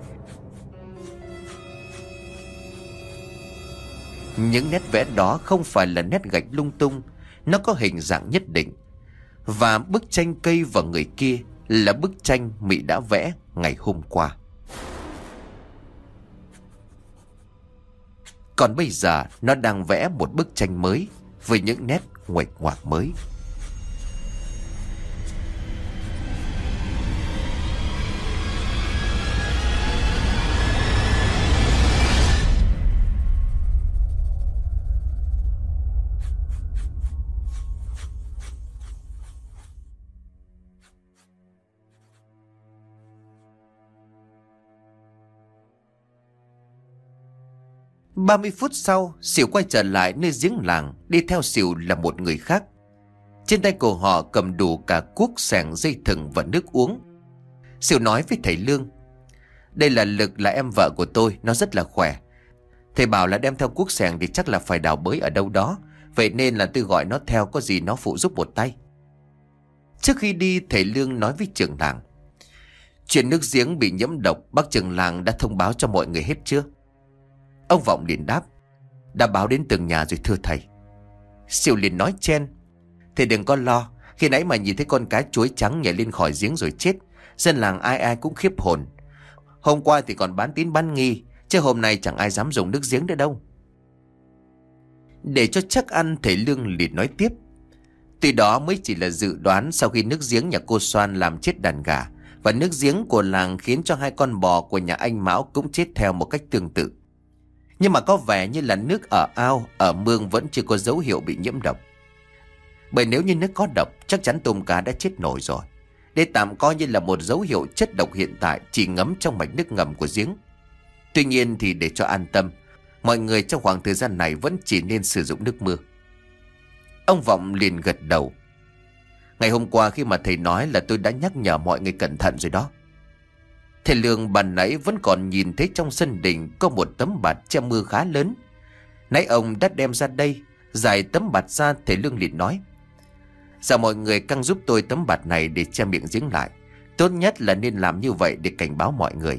Những nét vẽ đó không phải là nét gạch lung tung, nó có hình dạng nhất định. Và bức tranh cây và người kia là bức tranh Mị đã vẽ ngày hôm qua. Còn bây giờ nó đang vẽ một bức tranh mới với những nét nguệch ngoạc mới. Ba mươi phút sau, Sỉu quay trở lại nơi giếng làng. Đi theo Sỉu là một người khác. Trên tay của họ cầm đủ cả cuốc, xẻng, dây thừng và nước uống. Sỉu nói với thầy Lương, đây là Lực, là em vợ của tôi, nó rất là khỏe. Thầy bảo là đem theo cuốc xẻng thì chắc là phải đào bới ở đâu đó, vậy nên là tôi gọi nó theo, có gì nó phụ giúp một tay. Trước khi đi, thầy Lương nói với trưởng làng, chuyện nước giếng bị nhiễm độc, bác trưởng làng đã thông báo cho mọi người hết chưa? Ông Vọng liền đáp, đã báo đến từng nhà rồi thưa thầy. Sỉu liền nói chen, thầy đừng có lo, khi nãy mà nhìn thấy con cá chuối trắng nhảy lên khỏi giếng rồi chết, dân làng ai ai cũng khiếp hồn. Hôm qua thì còn bán tín bán nghi, chứ hôm nay chẳng ai dám dùng nước giếng nữa đâu. Để cho chắc ăn, thầy Lương liền nói tiếp, từ đó mới chỉ là dự đoán sau khi nước giếng nhà cô Soan làm chết đàn gà, và nước giếng của làng khiến cho hai con bò của nhà anh Mão cũng chết theo một cách tương tự. Nhưng mà có vẻ như là nước ở ao, ở mương vẫn chưa có dấu hiệu bị nhiễm độc. Bởi nếu như nước có độc, chắc chắn tôm cá đã chết nổi rồi. Đây tạm coi như là một dấu hiệu chất độc hiện tại chỉ ngấm trong mạch nước ngầm của giếng. Tuy nhiên thì để cho an tâm, mọi người trong khoảng thời gian này vẫn chỉ nên sử dụng nước mưa. Ông Vọng liền gật đầu. Ngày hôm qua khi mà thầy nói là tôi đã nhắc nhở mọi người cẩn thận rồi đó. Thầy Lương ban nãy vẫn còn nhìn thấy trong sân đình có một tấm bạt che mưa khá lớn. Nãy ông đã đem ra đây, giải tấm bạt ra. Thầy Lương liền nói: Dạ mọi người căng giúp tôi tấm bạt này để che miệng giếng lại. Tốt nhất là nên làm như vậy để cảnh báo mọi người.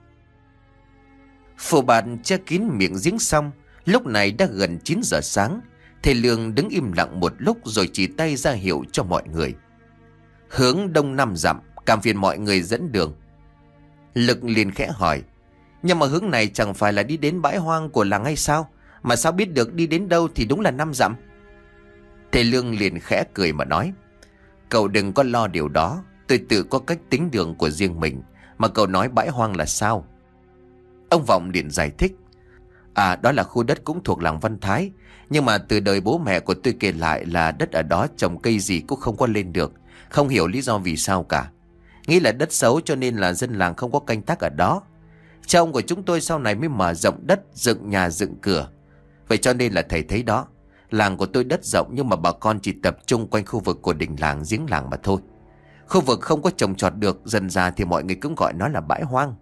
Phủ bạt che kín miệng giếng xong, lúc này đã gần chín giờ sáng. Thầy Lương đứng im lặng một lúc rồi chỉ tay ra hiệu cho mọi người. Hướng đông năm dặm, cảm phiền mọi người dẫn đường. Lực liền khẽ hỏi: Nhưng mà hướng này chẳng phải là đi đến bãi hoang của làng hay sao? Mà sao biết được đi đến đâu thì đúng là năm dặm? Thầy Lương liền khẽ cười mà nói: Cậu đừng có lo điều đó. Tôi tự có cách tính đường của riêng mình. Mà cậu nói bãi hoang là sao? Ông Vọng liền giải thích: À, đó là khu đất cũng thuộc làng Văn Thái. Nhưng mà từ đời bố mẹ của tôi kể lại là đất ở đó trồng cây gì cũng không có lên được. Không hiểu lý do vì sao cả. Nghĩ là đất xấu cho nên là dân làng không có canh tác ở đó. Cha ông của chúng tôi sau này mới mở rộng đất, dựng nhà dựng cửa. Vậy cho nên là thầy thấy đó, làng của tôi đất rộng nhưng mà bà con chỉ tập trung quanh khu vực của đình làng, giếng làng mà thôi. Khu vực không có trồng trọt được, dần ra thì mọi người cũng gọi nó là bãi hoang.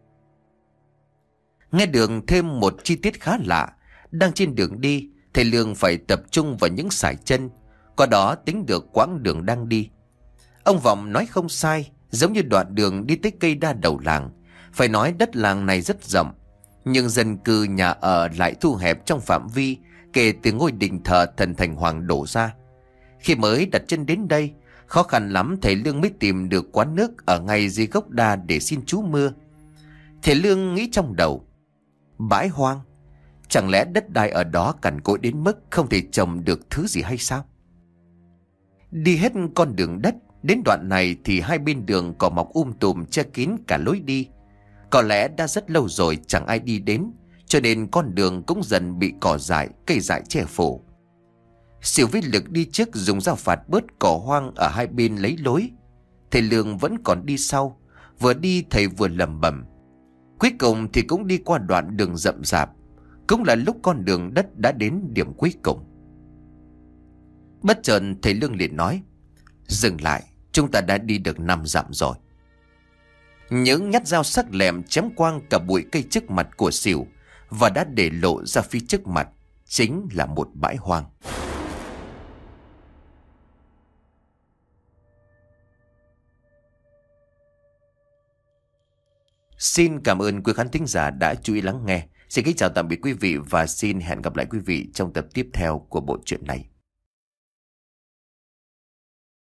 Nghe được thêm một chi tiết khá lạ. Đang trên đường đi, thầy Lương phải tập trung vào những sải chân, qua đó tính được quãng đường đang đi. Ông Vọng nói không sai, giống như đoạn đường đi tới cây đa đầu làng. Phải nói đất làng này rất rộng, nhưng dân cư nhà ở lại thu hẹp trong phạm vi kể từ ngôi đình thờ thần Thành Hoàng đổ ra. Khi mới đặt chân đến đây, khó khăn lắm thầy Lương mới tìm được quán nước ở ngay dưới gốc đa để xin trú mưa. Thầy Lương nghĩ trong đầu: Bãi hoang, chẳng lẽ đất đai ở đó cằn cỗi đến mức không thể trồng được thứ gì hay sao? Đi hết con đường đất, đến đoạn này thì hai bên đường cỏ mọc um tùm che kín cả lối đi. Có lẽ đã rất lâu rồi chẳng ai đi đến, cho nên con đường cũng dần bị cỏ dại, cây dại che phủ. Siêu với Lực đi trước dùng dao phạt bớt cỏ hoang ở hai bên lấy lối. Thầy Lương vẫn còn đi sau, vừa đi thầy vừa lẩm bẩm. Cuối cùng thì cũng đi qua đoạn đường rậm rạp. Cũng là lúc con đường đất đã đến điểm cuối cùng. Bất chợt thầy Lương liền nói: Dừng lại, chúng ta đã đi được năm dặm rồi. Những nhát dao sắc lẹm chém quang cả bụi cây trước mặt của Sỉu, và đã để lộ ra phía trước mặt chính là một bãi hoang. Xin cảm ơn quý khán thính giả đã chú ý lắng nghe. Xin kính chào tạm biệt quý vị và xin hẹn gặp lại quý vị trong tập tiếp theo của bộ truyện này.